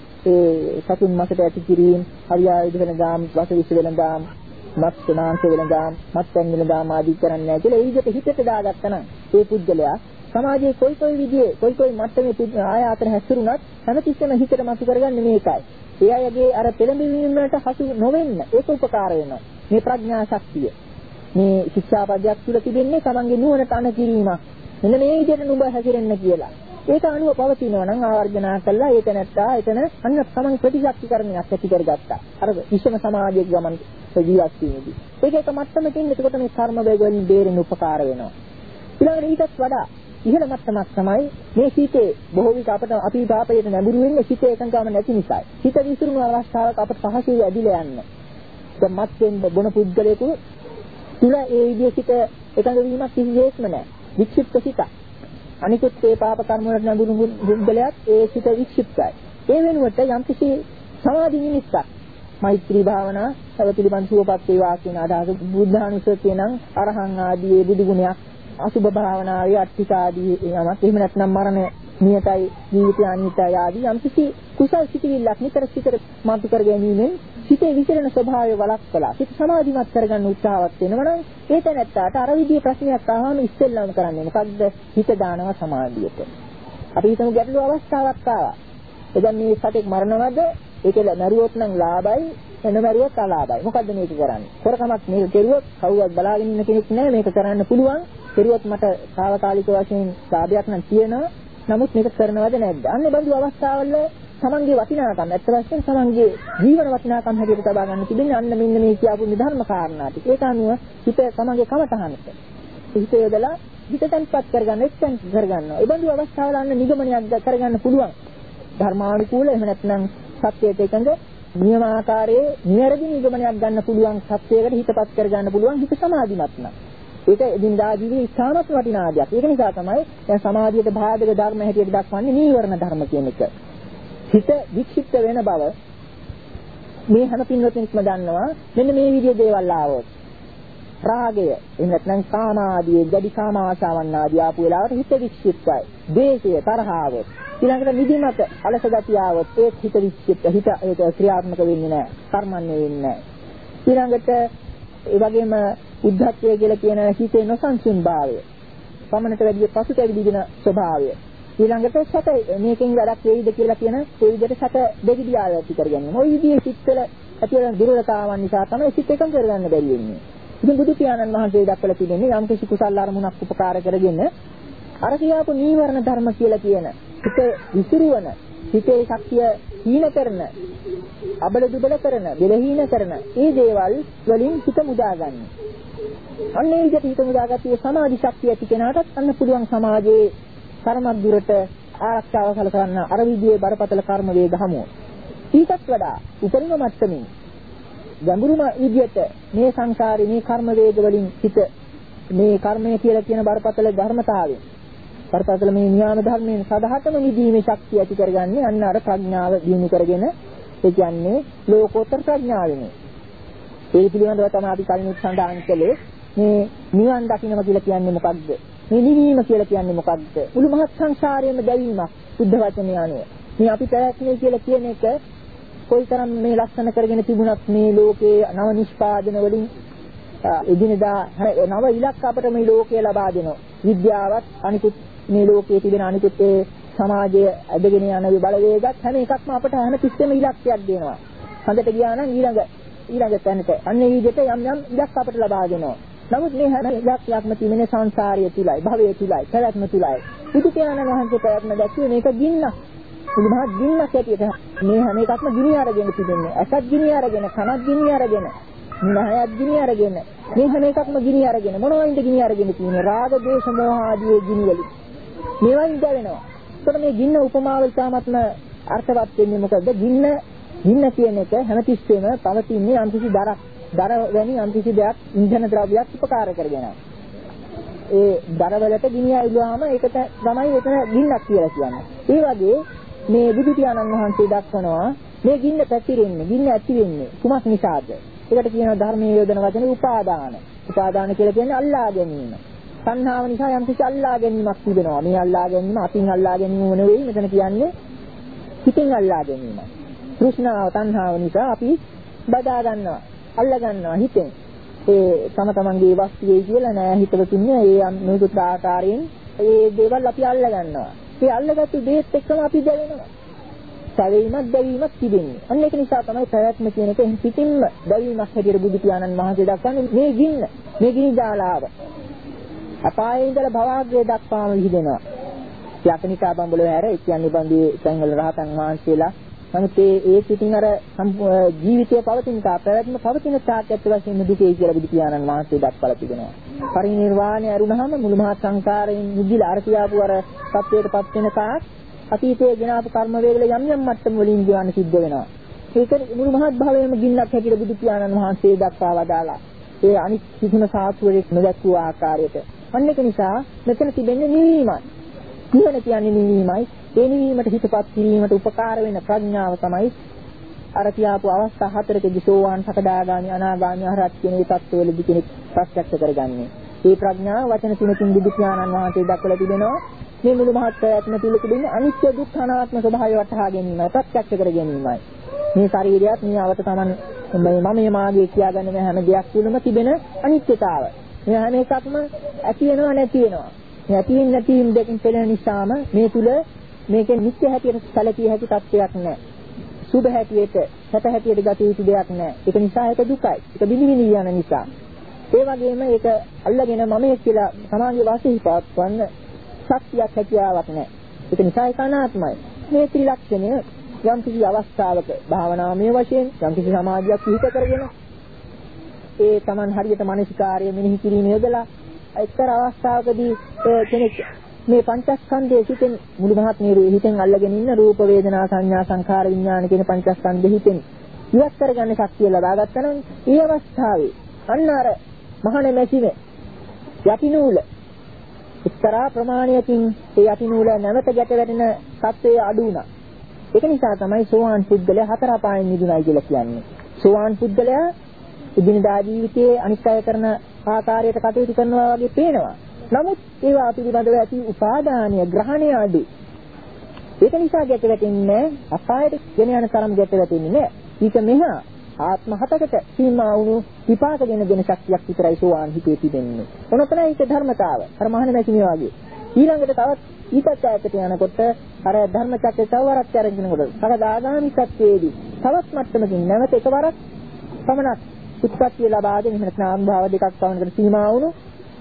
ඒ සතුන් මසට ඇති කිරීම, හරියායුධ වෙන දාම්, වසවිස වෙන දාම්, මත් මාංශ වෙන දාම්, මත්පැන් වෙන දාම් ආදී කරන්නේ නැහැ කියලා ඒ විදිහට හිතට දාගත්තා නම් ඒ පුද්ගලයා සමාජයේ කොයි කොයි විදිහේ කොයි කොයි මට්ටමේ ආයතන හැසිරුණත් හැමතිස්සෙම හිතට මතු කරගන්නේ මේකයි. ඒ අයගේ අර පෙළඹවීම වලට හසු නොවෙන්න ඒක උපකාර වෙනවා. මේ ප්‍රඥා ශක්තිය මේ ශික්ෂාපදයක් තුල තිබෙන්නේ තමන්ගේ නුවණට අණ කිරීමක්. මෙන්න මේ විදිහට නුඹ හැසිරෙන්න කියලා. ඒක අනුව පවතිනවා නම් ආවර්ජනා කළා ඒක නැත්තා එතන අන්න තමන් ප්‍රතිශක්තිකරණයක් ඇති කරගත්තා. අර විශ්ව සමාජයේ ගමන් ජීවත් වීමේදී. ඒක එක මට්ටමකින් එතකොට මේ කර්ම වේග වලින් බේරෙන්න උපකාර වෙනවා. ඊළඟට ඊටත් වඩා ඉහළ මට්ටමක් තමයි මේ සිතේ බොහෝ විට අපට අපි පාපයට නැඹුරු වෙන්නේ සිතේ එකඟකම නැති නිසායි. සිත විසිරුණු අවස්ථාවක අපට පහසුව ඇදිලා යන්න. දැන් මත්යෙන් බොන පුද්ගලයෙකු තුල ඒ විදිහේ සිත එකඟ වීමක් කිසිසේත්ම නැහැ. වික්ෂිප්ත සිත. අනිකුත් ඒ පාප කර්ම වලට නැඹුරු පුද්ගලයාත් ඒ සිත වික්ෂිප්තයි. ඒ වෙනුවට යම්කිසි සමාධි නිමිත්තක් මෛත්‍රී භාවනා සව පිළිබඳ සුවපත් වේවා කියන අදහස බුද්ධානුස්සතිය නම් අරහං ආදී බුදු ගුණයක් අසුභ භාවනාවේ අට්ඨිකාදී යමක් එහෙම නැත්නම් මරණ නියතයි ජීවිතය අනිත්‍යයි ආදී යම්කිසි කුසල් සිතිවිල්ලක් නිතර සිතට මාතු කර ගැනීමෙන් සිතේ විසිරෙන ස්වභාවය වළක්වලා සිත සමාධිමත් කරගන්න උත්සාහවත් වෙනවා නම් ඒක නැත්තාට අර විදිහේ ප්‍රශ්නයක් ආවම ඉස්සෙල්ලාම කරන්නේ මොකක්ද හිත දානවා සමාධියට. අපි හිතමු ගැටලු අවස්ථාවක් ආවා. එදන් මේ සතෙක් මරණවද ඒකල මරුවොත් නම් ලාභයි එන මරුවොත් අලාභයි. මොකද්ද මේක කරන්නේ? හොරකමක් මේක කෙරුවොත් කවුවත් බලාගෙන ඉන්න කෙනෙක් නැහැ මේක කරන්න පුළුවන්. කෙරුවොත් මට తాවකාලික වශයෙන් ලාභයක් නම් තියෙනවා. නමුත් මේක කරනවද නැද්ද? අන්න ඒ බඳු අවස්ථාවල තමන්ගේ වටිනාකම් ඇත්ත වශයෙන්ම තමන්ගේ ජීවන වටිනාකම් හැටියට තබා ගන්න තිබෙන්නේ අන්න මෙන්න මේ කියපු නිධර්ම කාරණා ටික. ඒක අනුව හිත තමන්ගේ කමතහනට හිත යොදලා හිත තැන්පත් කරගන්න එක්තැන් කරගන්නවා. ඒ බඳු අවස්ථාවල අන්න නිගමනයක් කරගන්න පුළුවන්. ධර්මානුකූල එහෙම නැත්නම් සත්‍යයට එකඟ නියමාකාරයේ නිවැරදි නිගමනයක් ගන්න පුළුවන් සත්‍යයකට හිතපත් කරගන්න පුළුවන් හිත සමාධිමත් නම්. ඒක එදිනදා ජීවිතේ ඉතාමත් වටිනා දෙයක්. ඒක නිසා තමයි දැන් සමාධියට බාධක ධර්ම හැටියට දක්වන්නේ නීවරණ ධර්ම කියන එක. හිත වික්ෂිප්ත වෙන බව මේ හැම පින්වත්නික්ම දන්නවා. මෙන්න මේ විදිහේ දේවල් ආවොත් රාගය එහෙම නැත්නම් කාම ආදී දැඩි කාම ආශාවන් ආදී ආපු වෙලාවට හිත වික්ෂිප්තයි. ද්වේෂය තරහව ඊළඟට නිදිමත අලස ගතිය ආවොත් ඒ හිත වික්ෂිප්ත හිත ඒක ක්‍රියාත්මක වෙන්නේ නැහැ. කර්මන්නේ වෙන්නේ නැහැ. ඊළඟට ඒ වගේම උද්ධත්වය කියලා කියන හිතේ නොසන්සුන් භාවය. පමණට වැඩි පසුතැවිලි වෙන ස්වභාවය. ඊළඟට සැක මේකෙන් වැඩක් වෙයිද කියලා කියන ඒ විදිහට සැක දෙවිදියාව ඇති කරගන්නවා. ওই විදිහේ සිත්වල ඇති වෙන දුර්වලතාවන් නිසා තමයි සිත් එකඟ කරගන්න බැරි වෙන්නේ. ඉතින් බුදු පියාණන් වහන්සේ දක්වලා තිබෙන්නේ යම් කිසි කුසල අරමුණක් උපකාර කරගෙන අර කියාපු නීවරණ ධර්ම කියලා කියන හිත විසිරුවන හිතේ ශක්තිය හීන කරන අබල දුබල කරන බෙලහීන කරන ඒ දේවල් වලින් හිත මුදා ගන්න. අන්න ඒ විදිහට හිත මුදාගත්තේ සමාධි ශක්තිය ඇති කෙනාටත් අන්න පුළුවන් සමාජයේ කර්මක් දුරට ආරක්ෂාව සලකන්න අර විදිහේ බරපතල කර්ම වේග හමුව. ඊටත් වඩා උපරිම මට්ටමින් ගැඹුරුම විදිහට මේ සංසාරේ මේ කර්ම වේග වලින් හිත මේ කර්මය කියලා කියන බරපතල ධර්මතාවය බරපතල මේ න්‍යාම ධර්මයෙන් සදාහතම නිදීමේ ශක්තිය ඇති කරගන්නේ අන්න අර ප්‍රඥාව දිනු කරගෙන ඒ කියන්නේ ලෝකෝත්තර ප්‍රඥාවනේ. ඒ පිළිබඳව තමයි අපි කලින් සඳහන් කළේ මේ නිවන් දකින්න කියලා කියන්නේ මොකක්ද? මේ නිවීම කියලා කියන්නේ මොකක්ද? මුළු මහත් සංසාරයේම දැවීමක් බුද්ධ වචනේ අනුව. මේ අපි පැවැත්මේ කියලා කියන එක කොයිතරම් මේ ලක්ෂණ කරගෙන තිබුණත් මේ ලෝකයේ නව නිෂ්පාදන වලින් එදිනදා නව ඉලක්ක අපට මේ ලෝකයේ ලබා දෙනවා. විද්‍යාවත් අනිකුත් මේ ලෝකයේ තිබෙන අනිකුත් ඒ සමාජයේ ඇදගෙන යන බලවේගත් හැම එකක්ම අපට හැම තිස්සෙම ඉලක්කයක් දෙනවා. හඳට ගියා නම් ඊළඟ ඊළඟ තැනට අන්න ඒ විදිහට යම් යම් ඉලක්ක අපට ලබා දෙනවා. නමුත් මේ හැම ඉලක්කයක්ම තියෙන්නේ සංසාරය තුලයි, භවය තුලයි, පැවැත්ම තුලයි. බුදු පියාණන් වහන්සේ පැවැත්ම දැක්ුවේ මේක ගින්නක්. මුළුමහත් ගින්නක් ඇටියට මේ හැම එකක්ම ගිනි අරගෙන තිබෙන්නේ. අසත් ගිනි අරගෙන, කනත් ගිනි අරගෙන, නහයත් ගිනි අරගෙන, මේ හැම එකක්ම ගිනි අරගෙන මොනවයින්ද ගිනි අරගෙන තියෙන්නේ? රාග, ද්වේෂ, මෝහ ආදී ගිනි වලින්. මේවායින් දැවෙනවා. ඒකට මේ ගින්න උපමාව ඉතාමත්ම අර්ථවත් වෙන්නේ මොකද? ගින්න ගින්න කියන එක හැමතිස්සෙම පවතින්නේ යම්කිසි දරක්. දර වැනි යම්කිසි දෙයක් ඉන්ධන ද්‍රව්‍යයක් උපකාර කරගෙන. ඒ දරවලට ගිනි ඇවිල්ලාම ඒකට තමයි එතන ගින්නක් කියලා කියන්නේ. ඒ වගේ මේ බුදු පියාණන් වහන්සේ දක්වනවා මේ ගින්න පැතිරෙන්නේ, ගින්න ඇති වෙන්නේ කුමක් නිසාද? ඒකට කියනවා ධර්මයේ යොදන වචනේ උපාදාන. උපාදාන කියලා කියන්නේ අල්ලා ගැනීම. සංහාව නිසා යම් කිසි අල්ලා ගැනීමක් තිබෙනවා. මේ අල්ලා ගැනීම අතින් අල්ලා ගැනීම නෙවෙයි මෙතන කියන්නේ හිතින් අල්ලා ගැනීම. තෘෂ්ණාව තණ්හාව නිසා අපි බදා ගන්නවා, අල්ලා ගන්නවා හිතෙන්. ඒ තම තමන්ගේ වස්තුවේ කියලා නෑ හිතවකින්නේ ඒ නොයෙකුත් ආකාරයෙන් ඒ දේවල් අපි අල්ලා ගන්නවා. ඒ අල්ලාගත්තු දේත් එක්කම අපි දැවෙනවා. සැවීමක් දැවීමක් තිබෙන්නේ. අන්න ඒක නිසා තමයි ප්‍රයත්න කියන එක පිටින්ම දැවීමක් හැටියට බුදු පියාණන් වහන්සේ දක්වන්නේ මේ ගින්න, මේ ගිනි ජාලාව. අපායේ ඉඳලා භවග්‍රේ දක්වාම විහිදෙනවා. යකනිකා බඹලෝ හැර ඒ කියන්නේ බඳේ සංවල රහතන් වහන්සේලා නමුත් ඒ ඒ පිටින් අර ජීවිතයේ පවතින තා ප්‍රයත්න පවතින තාක්ෂත් වශයෙන් දුකේ කියලා බුදු පියාණන් වහන්සේ දක්වලා තිබෙනවා. පරිණිරවාණය අරුණහම මුළු මහත් සංසාරයෙන් නිදිලා අර කියාපු අර සත්‍යයටපත් වෙන තාක් අතීතයේ ගෙනාපු කර්ම වේගල යම් යම් මට්ටම් වලින් ගියන්න සිද්ධ වෙනවා. ඒක මුළු මහත් භාවයේම ගින්නක් හැටියට බුදු පියාණන් වහන්සේ දක්වා වදාලා. ඒ අනිත් කිසිම සාස්ත්‍රයක් නොදක්වූ ආකාරයට. අන්න ඒක නිසා මෙතන තිබෙන්නේ නිවීමයි. නිවන කියන්නේ නිවීමයි. ඒ නිවීමට හිතපත් කිරීමට උපකාර වෙන ප්‍රඥාව තමයි අර කියාපු අවස්ථා හතරකදී සෝවාන් සකදාගාමි අනාගාමි අරහත් කියන මේ தත්ත්වවලදී කෙනෙක් ප්‍රත්‍යක්ෂ කරගන්නේ. මේ ප්‍රඥාව වචන තුනකින් බුදු පියාණන් වහන්සේ දක්වලා තිබෙනවා. මේ මුළු මහත් ප්‍රයත්න තුල තිබෙන්නේ අනිත්‍ය දුක්ඛ අනාත්ම ස්වභාවය වටහා ගැනීමයි, ප්‍රත්‍යක්ෂ කර ගැනීමයි. මේ ශරීරයත් මේ අවත තමන් මේ මම මාගේ කියාගන්න මේ හැම දෙයක් තුළම තිබෙන අනිත්‍යතාව. මේ හැම එකක්ම ඇති වෙනවා නැති වෙනවා. මේ ඇති වෙන නැති වීම දෙකෙන් පෙළෙන නිසාම මේ තුල මේකේ නිත්‍ය හැටියට සැලකිය හැකි තත්ත්වයක් නැහැ. සුභ හැටියට, සැප හැටියට ගත යුතු දෙයක් නැහැ. ඒක නිසා ඒක දුකයි. ඒක බිනි බිනි යන නිසා. ඒ වගේම ඒක අල්ලගෙන මම කියලා සමාජයේ වාසී පවත්වන්න ශක්තියක් හැකියාවක් නැහැ. ඒක නිසා ඒක අනාත්මයි. මේ ත්‍රිලක්ෂණය යම් කිසි අවස්ථාවක භාවනාමය වශයෙන් යම් කිසි සමාධියක් පිහිට කරගෙන ඒ Taman හරියට මානසිකාර්ය මෙනෙහි කිරීම යොදලා එක්තරා අවස්ථාවකදී කෙනෙක් මේ පංචස්කන්ධයේ සිටින් මුළු මහත් නිරේ හිතෙන් අල්ලගෙන ඉන්න රූප වේදනා සංඥා සංඛාර විඥාන කියන පංචස්කන්ධෙ හිතෙන් ඉවත් කරගන්න ශක්තිය ලබා ගත්තා නම් ඒ අවස්ථාවේ අන්න අර මහානේ මැසිමේ යටිනූල එක්තරා ප්‍රමාණයකින් ඒ යටිනූල නැවත ගැට වැටෙන සත්‍යය අඩු වුණා. ඒක නිසා තමයි සෝවාන් පුද්ගලයා හතර අපායන් මිදුණයි කියලා කියන්නේ. සෝවාන් පුද්ගලයා ඉදිනදා ජීවිතයේ අනිත් අය කරන ආකාරයට කටයුතු කරනවා වගේ පේනවා. නමුත් ඒවා පිළිබඳව ඇති උපාදානීය ග්‍රහණය අඩු. ඒක නිසා ගැට වැටෙන්නේ අපායට ගෙන යන තරම් ගැට වෙන්නේ නැහැ. ඊට මෙහා ආත්ම හතකට සීමා වුණු විපාක දෙන දෙන ශක්තියක් විතරයි සෝවාන් හිතේ තිබෙන්නේ. මොනතරම් ඒක ධර්මතාව. අර මහාන මැසිනේ වගේ. ඊළඟට තවත් ඊටත් ඈතට යනකොට අර ධර්මචක්‍රය තවරක් අරගෙනකොට සකදාගාමි සත්‍යයේදී තවත් මට්ටමකින් නැවත එකවරක් පමණක් උත්පත්ති ලබාගෙන එහෙම නැත්නම් අනුභව දෙකක් පවනකට සීමා වුණු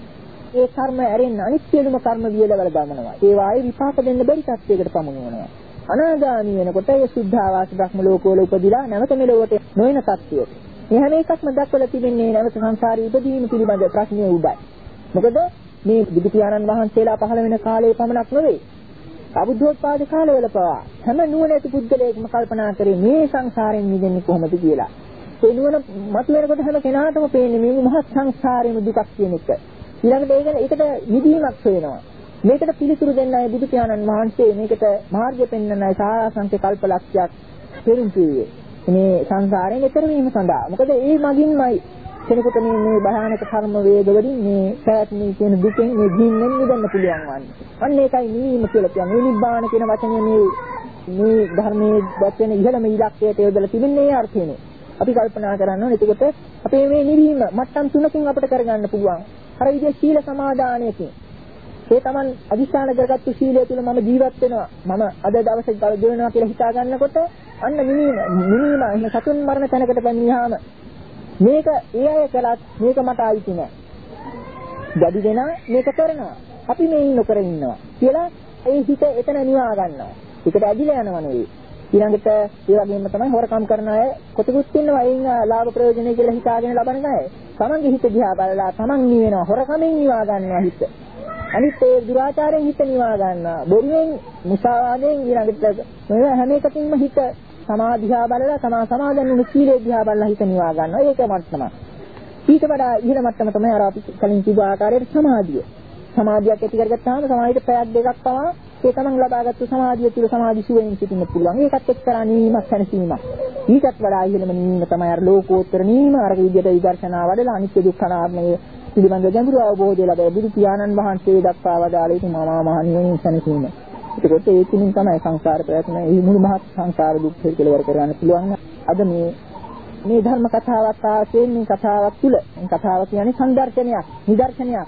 ඒ කර්ම ඇරෙන්න අනිත් සියලුම කර්ම වියලවල ගමනවා. ඒ වායේ විපාක දෙන්න බැරි තත්යකට පමුණුවනවා. අනාගාමී වෙනකොට ඒ සුද්ධාවාස බ්‍රහ්ම ලෝකවල උපදිලා නැවත මෙලොවට නොයන තත්ත්වය. මේ හැම එකක්ම දක්වලා තිබෙන්නේ නැවත සංසාරී උපදීම පිළිබඳ ප්‍රශ්නය උඩයි. මොකද මේ බුදු පියාණන් වහන්සේලා පහළ වෙන කාලයේ පමණක් නෙවෙයි. අබුද්ධෝත්පාද කාලවල පවා හැම නුවණැති පුද්ගලයෙක්ම කල්පනා කරේ මේ සංසාරයෙන් මිදෙන්නේ කොහොමද කියලා. ඒ නුවණ මතුවෙනකොට හැම කෙනාටම පේන්නේ මේ මහත් සංසාරේම දුකක් කියන එක. ඊළඟට ඒක ඒකට නිදීමක් වෙනවා. මේකට පිළිතුරු දෙන්නයි බුදු පියාණන් වහන්සේ මේකට මාර්ගය පෙන්වන්නයි සාරාංශ කල්පලක්ෂයක් පෙරම් පියේ. මේ සංසාරයෙන් ඈතර වීම සඳහා. මොකද ඒ මගින්මයි කෙනෙකුට මේ මේ භයානක කර්ම වේගවලින් මේ ප්‍රයත්නී කියන දුකෙන් මේ ජීවෙන් මිදෙන්න පුළුවන් වන්නේ. අන්න ඒකයි නිවීම කියලා කියන්නේ. නිබ්බාන කියන වචනේ මේ මේ ධර්මයේ වචන ඉහළම ඉලක්කයට යොදලා තිබෙන්නේ ඒ අර්ථයනේ. අපි කල්පනා කරන්න ඕනේ එතකොට අපේ මේ නිවීම මට්ටම් තුනකින් අපිට කරගන්න පුළුවන්. අර විදිහේ සීල සමාදානයකින් ඒ Taman අදිස්ථාන කරගත්තු සීලය තුළ මම ජීවත් වෙනවා. මම අද දවසේ ගල දෙනවා කියලා හිතා ගන්නකොට අන්න නිවීම නිවීම එහෙම සතුන් මරණ තැනකට පැමිණියාම මේක ඒ අය කළත් මේක මට ආйти නෑ. වැඩි දෙනා මේක කරනවා. අපි මේ නොකර ඉන්නවා කියලා ඒ හිත එතන නිවා ගන්නවා. ඒකට ඇදිලා යනවා නෙවෙයි. ඊළඟට ඒ වගේම තමයි හොරකම් කරන අය කොටුකුත් ඉන්නවා. ඒන් ලාභ ප්‍රයෝජනෙ කියලා හිතාගෙන ලබන අය. තමන්ගේ හිත දිහා බලලා තමන් නිවෙනවා. හොරකමෙන් නිවා ගන්නවා හිත. අනිත් ඒ දුරාචාරයෙන් හිත නිවා ගන්නවා. බොරුවෙන් මුසාවාදයෙන් ඊළඟට මේ හැම එකකින්ම හිත සමාධියා බලලා තමා සමාදන් වුණු සීලේ දිහා බලලා හිත නිවා ගන්නවා. ඒක මට්ටම. ඊට වඩා ඉහළ මට්ටම තමයි අර අපි කලින් කිව්ව ආකාරයට සමාධිය. සමාධියක් ඇති කරගත්තාම සමාධියට පැයක් දෙකක් පවා ඒ තමන් ලබාගත්තු සමාධිය තුළ සමාධි සුවයෙන් සිටින්න පුළුවන්. ඒකත් එක්තරා නිවීමක් සැනසීමක්. ඊටත් වඩා ඉහළම නිවීම තමයි අර ලෝකෝත්තර නිවීම. අර විදිහට විදර්ශනා වඩලා අනිත්‍ය දුක්ඛ අනාත්මය පිළිබඳ ගැඹුරු අවබෝධය ලැබෙයි. බුදු පියාණන් වහන්සේ දක්වා වදාළේ මහා මහා නිවීම සැනසීම. ඒකත් ඒ තුنين තමයි සංසාර ප්‍රයත්න මේ මුළු මහත් සංසාර දුක් කෙලවර කරගන්න පුළුවන්. අද මේ මේ ධර්ම කතාවක් ආසෙන් මේ කතාවක් තුළ මේ කතාව කියන්නේ සංදර්ශනයක්, නිදර්ශනයක්.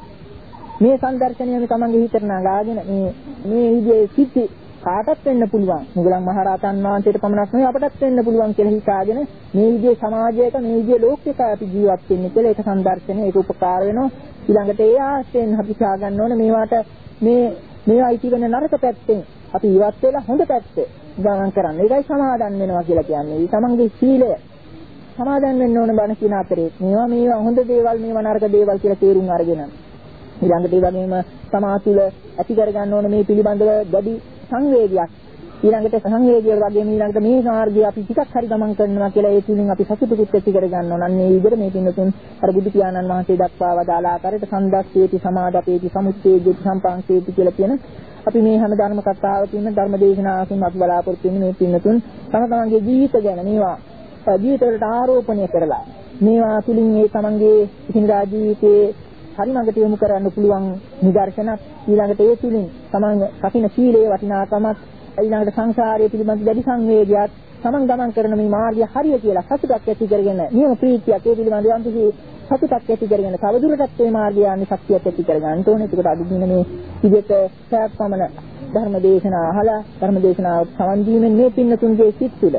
මේ සංදර්ශනය මේ තමන්ගේ හිතට නගාගෙන මේ මේ විදිහේ සිද්ධි කාටත් වෙන්න පුළුවන්. මුගලන් මහරහතන් වහන්සේට පමණක් නෙවෙයි අපටත් වෙන්න පුළුවන් කියලා හිතාගෙන මේ විදිහේ සමාජයක මේ විදිහේ ලෝකයක අපි ජීවත් වෙන්නේ කියලා ඒක සංදර්ශනය ඒක උපකාර වෙනවා. ඊළඟට ඒ ආශ්‍රයෙන් අපි සා ගන්න ඕන මේවට මේ මේවා ඉති වෙන නරක පැත්තෙන් අපි ඉවත් වෙලා හොඳ පැත්තේ ගමන් කරන්න. ඒකයි සමාදන් වෙනවා කියලා කියන්නේ. මේ තමන්ගේ සීලය සමාදන් වෙන්න ඕන බණ කියන අතරේ මේවා මේවා හොඳ දේවල් මේවා නරක දේවල් කියලා තේරුම් අරගෙන ඊළඟට ඒ වගේම තමා තුළ ඇති කර ගන්න ඕන මේ පිළිබඳව වැඩි සංවේගයක්. ඊළඟට සංවේගය වගේම ඊළඟට මේ මාර්ගය අපි ටිකක් හරි ගමන් කරනවා කියලා ඒ තුලින් අපි සතුටුකුත් ඇති කර ගන්න ඕන. අන්න ඒ විදිහට මේ පින්නතුන් අර බුදු පියාණන් වහන්සේ දක්වා වදාළ ආකාරයට සම්දස්සේති සමාදපේති සමුච්ඡේදේති සම්පාංශේති කියලා කියන අපි මේ හැම ධර්ම කතාවකින්ම ධර්ම දේශනාවකින්ම අපි බලාපොරොත්තු වෙන්නේ මේ පින්නතුන් තම තමන්ගේ ජීවිත ගැන මේවා ජීවිතවලට ආරෝපණය කරලා මේවා තුලින් මේ තමන්ගේ ඉදිනදා ජීවිතයේ හරි මඟට යොමු කරන්න පුළුවන් නිදර්ශනක්. ඊළඟට ඒ තුලින් තමන් රකින්න සීලයේ වටිනාකමක් ඊළඟට සංසාරයේ පිළිබඳ දැඩි සංවේගයක් තමන් ගමන් කරන මේ මාර්ගය හරිය කියලා සතුටක් ඇති කරගෙන නියම ප්‍රීතියක් ඒ පිළිබඳව යම්කිසි සතුටක් ඇති කරගෙන තවදුරටත් මේ මාර්ගය යන්නේ ශක්තියක් ඇති කරගන්න ඕනේ. ඒකට අදින්න මේ විදිහට සෑහක් පමණ ධර්ම දේශනා අහලා ධර්ම දේශනාව සමන් දීමෙන් මේ පින්නතුන්ගේ සිත් තුළ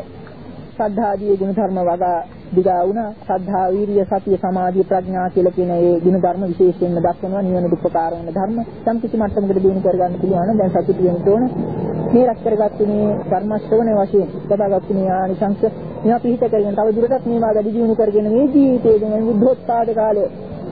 සද්ධාදී ගුණ ධර්ම වගා දිගා වුණා. සද්ධා, වීරිය, සතිය, සමාධිය, ප්‍රඥා කියලා කියන මේ ගුණ ධර්ම විශේෂයෙන්ම දක්වනවා. නිවනට උපකාර වෙන ධර්ම. සම් කිසි මට්ටමකට දිනු කරගන්න පුළුවන් නම් දැන් සතුටු වෙන්න ඕන. මේ රැස් කරගත්තු මේ ධර්ම ශ්‍රවණය වශයෙන් ලබාගත්තු මේ ආනිසංස මේවා පිහිට කරගෙන තව දුරටත් මේවා වැඩි දියුණු කරගෙන මේ ජීවිතයේ මේ බුද්ධෝත්පාද කාලය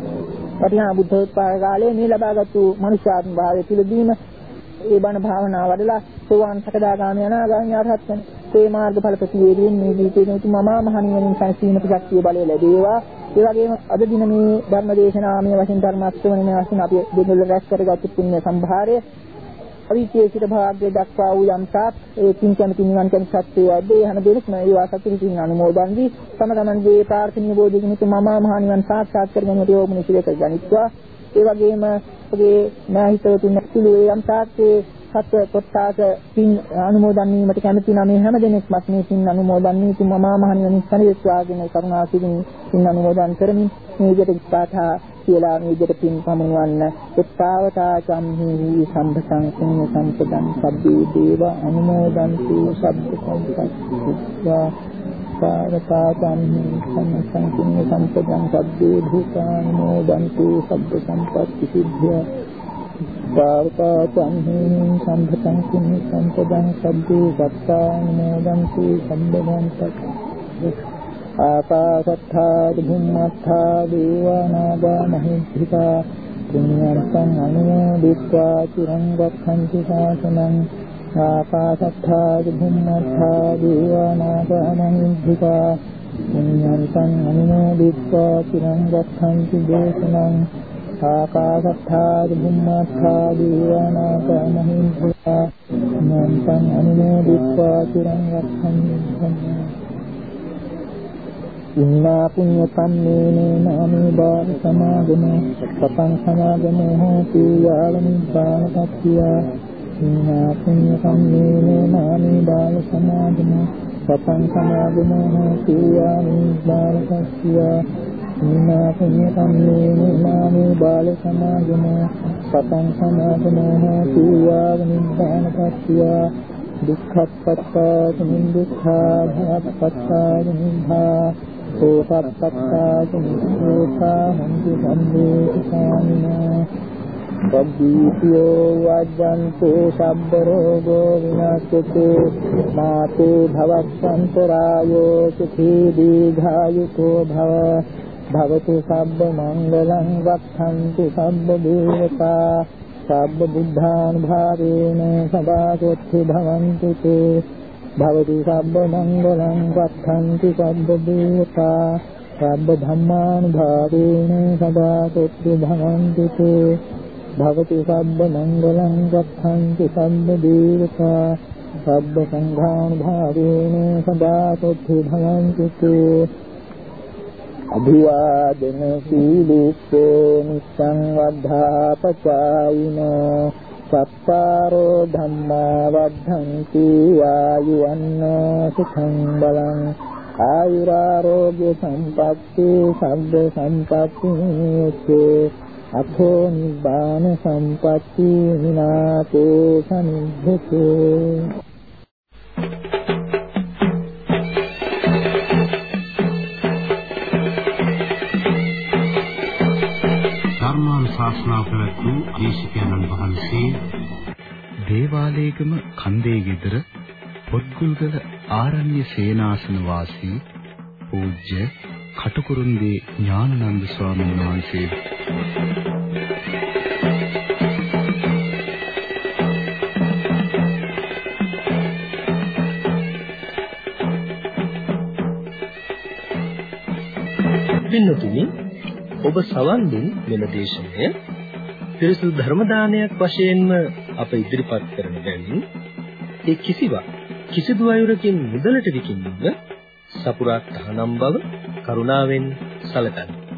වටිනා බුද්ධෝත්පාද කාලයේ මේ ලබාගත්තු මනුෂ්‍යාත්ම භාවය පිළිදීම ඒ බණ භාවනා වඩලා සෝවාන් සකදාගාමී අනාගාමී අරහත් වෙන මේ මාර්ගඵල ප්‍රතිවේදීන් මේ ජීවිතේ උතුම් මහා මහණියනින් සැනසීමට ශක්තිය බලය ලැබේවා. ඒ වගේම අද දින මේ ධර්ම දේශනාමය වශයෙන් ධර්ම අස්තවනේ වශයෙන් අපි දෙන්නොල රැස් කරගත්තු පුණ්‍ය සම්භාරය අවිචේසිත භාග්‍ය දක්වා වූ යම්තාක් ඒ කිං කැමති නිවන් කැමති සත්‍යය ඇද්දේ හැම දෙයක්ම ඒවා සතුටින් අනුමෝදන් වී තම තමන්ගේ ප්‍රාර්ථනීය බෝධිගිනිත මහා මහා නිවන් සාක්ෂාත් කර ගැනීමට යොමු සිදු කර ගනිත්වා. ඒ වගේම ඔබේ නාහිතවතුන් ඇතුළු යම්තාක් සත්‍ය කොටාක පින් අනුමෝදන් වීමට කැමති නම් මේ හැම දෙනෙක්ම මේ පින් අනුමෝදන් වී තුම මහා මහා නිවන් සනියස්වාගෙන කරුණාසිරින් පින් අනුමෝදන් කරමින් මේ විදිහට පාඨා කියලා මේ විදිහට පින් පමුණවන්න එත්තාවතා සම්හි සම්පතං පුඤ්ඤ සම්පතං සබ්බේ දේව අනුමෝදන්තු සබ්බ සම්පත්තිවා පාරතා සම්හි සම්පතං පුඤ්ඤ සම්පතං සබ්බේ භූතානුමෝදන්තු සබ්බ සම්පත්ති සිද්ධා පාරතා සම්හි සම්පතං පුඤ්ඤ සම්පතං සබ්බේ සත්තානුමෝදන්තු සම්බ සම්පත්ති ආකාශත්ථා බුම්මත්ථා දේවානාගා මහිත්‍තිකා පුඤ්ඤන්තං අනුමෝදිत्वा චිරං රක්ඛන්තු ශාසනං ආකාශත්ථා බුම්මත්ථා දේවානාගා මහිත්‍තිකා පුඤ්ඤන්තං අනුමෝදිत्वा චිරං රක්ඛන්තු දේශනං ආකාශත්ථා බුම්මත්ථා දේවානාගා මහිත්‍තිකා පුඤ්ඤන්තං අනුමෝදිत्वा චිරං රක්ඛන්තු ඉන්නා පුඤ්ඤ කම්මේන නාමේ බාල සමාගම සතං සමාගම හෝති යාව නිබ්බානපත්තිය. ඉන්නා පුඤ්ඤ කම්මේන නාමේ බාල සමාගම සතං සමාගම හෝති යාව නිබ්බානපත්තිය. ඉන්නා පුඤ්ඤ කම්මේන නාමේ බාල සමාගම සතං සමාගම හෝති යාව නිබ්බානපත්තිය. දුක්ඛප්පත්තා සමුදයඛා භවප්පත්තා නිභා සෝපප්පත්තා සමුදයඛා හංසි සම්මේ සාමිනා බබ්බීතියෝ වජ්ජන්තෝ සබ්බ රෝගෝ විනාශතු මාතේ භවස්සන්තරායෝ සුඛී දීඝායුකෝ භව භවතු සබ්බ මංගලං වක්ඛන්තු සබ්බ දේවතා සබ්බ බුද්ධානුභාවේන සදාසොත්ථ භවන්තු තේ භවතු සබ්බ මංගලං වක්ඛන්තු සබ්බ දේවතා සබ්බ ධම්මානුභාවේන සදාසොත්ථ භවන්තු තේ භවතු සබ්බ මංගලං ගච්ඡන්ති සම්ම දේවතා සබ්බ සංඝාන් භාවේන සදා සොත්ති භවන්තු තේ අභිවාදන සීලෙස්සෝ නිස්සං වද්ධා පචායිනෝ සත්තාරෝ ධම්මා වද්ධන්ති ආයුවන්නෝ සුඛං බලං ආයුරාරෝග්‍ය සම්පatti සබ්බ සම්පatti නිච්චේ අතෝ නිබ්බාන සම්පatti විනාතේ සම්භුතේ ධර්මානුශාසනා පැවැත්වූ දේශකයන්න් වහන්සේ දේවාලේගම කන්දේ ගෙදර පොත්ගුල්ගල ආරණ්‍ය සේනාසන වාසී පූජ්‍ය කටුකුරුන්දී ඥානানন্দ ස්වාමීන් වහන්සේ පින්නතුනි ඔබ සවන් දුන් මෙම දේශනය පිරිසුදු ධර්ම දානයක් වශයෙන්ම අප ඉදිරිපත් කරන බැවින් ඒ කිසිවක් කිසිදු අයුරකින් මුදලට විකිණීම සපුරා තහනම් බව කරුණාවෙන් සැලකන්න.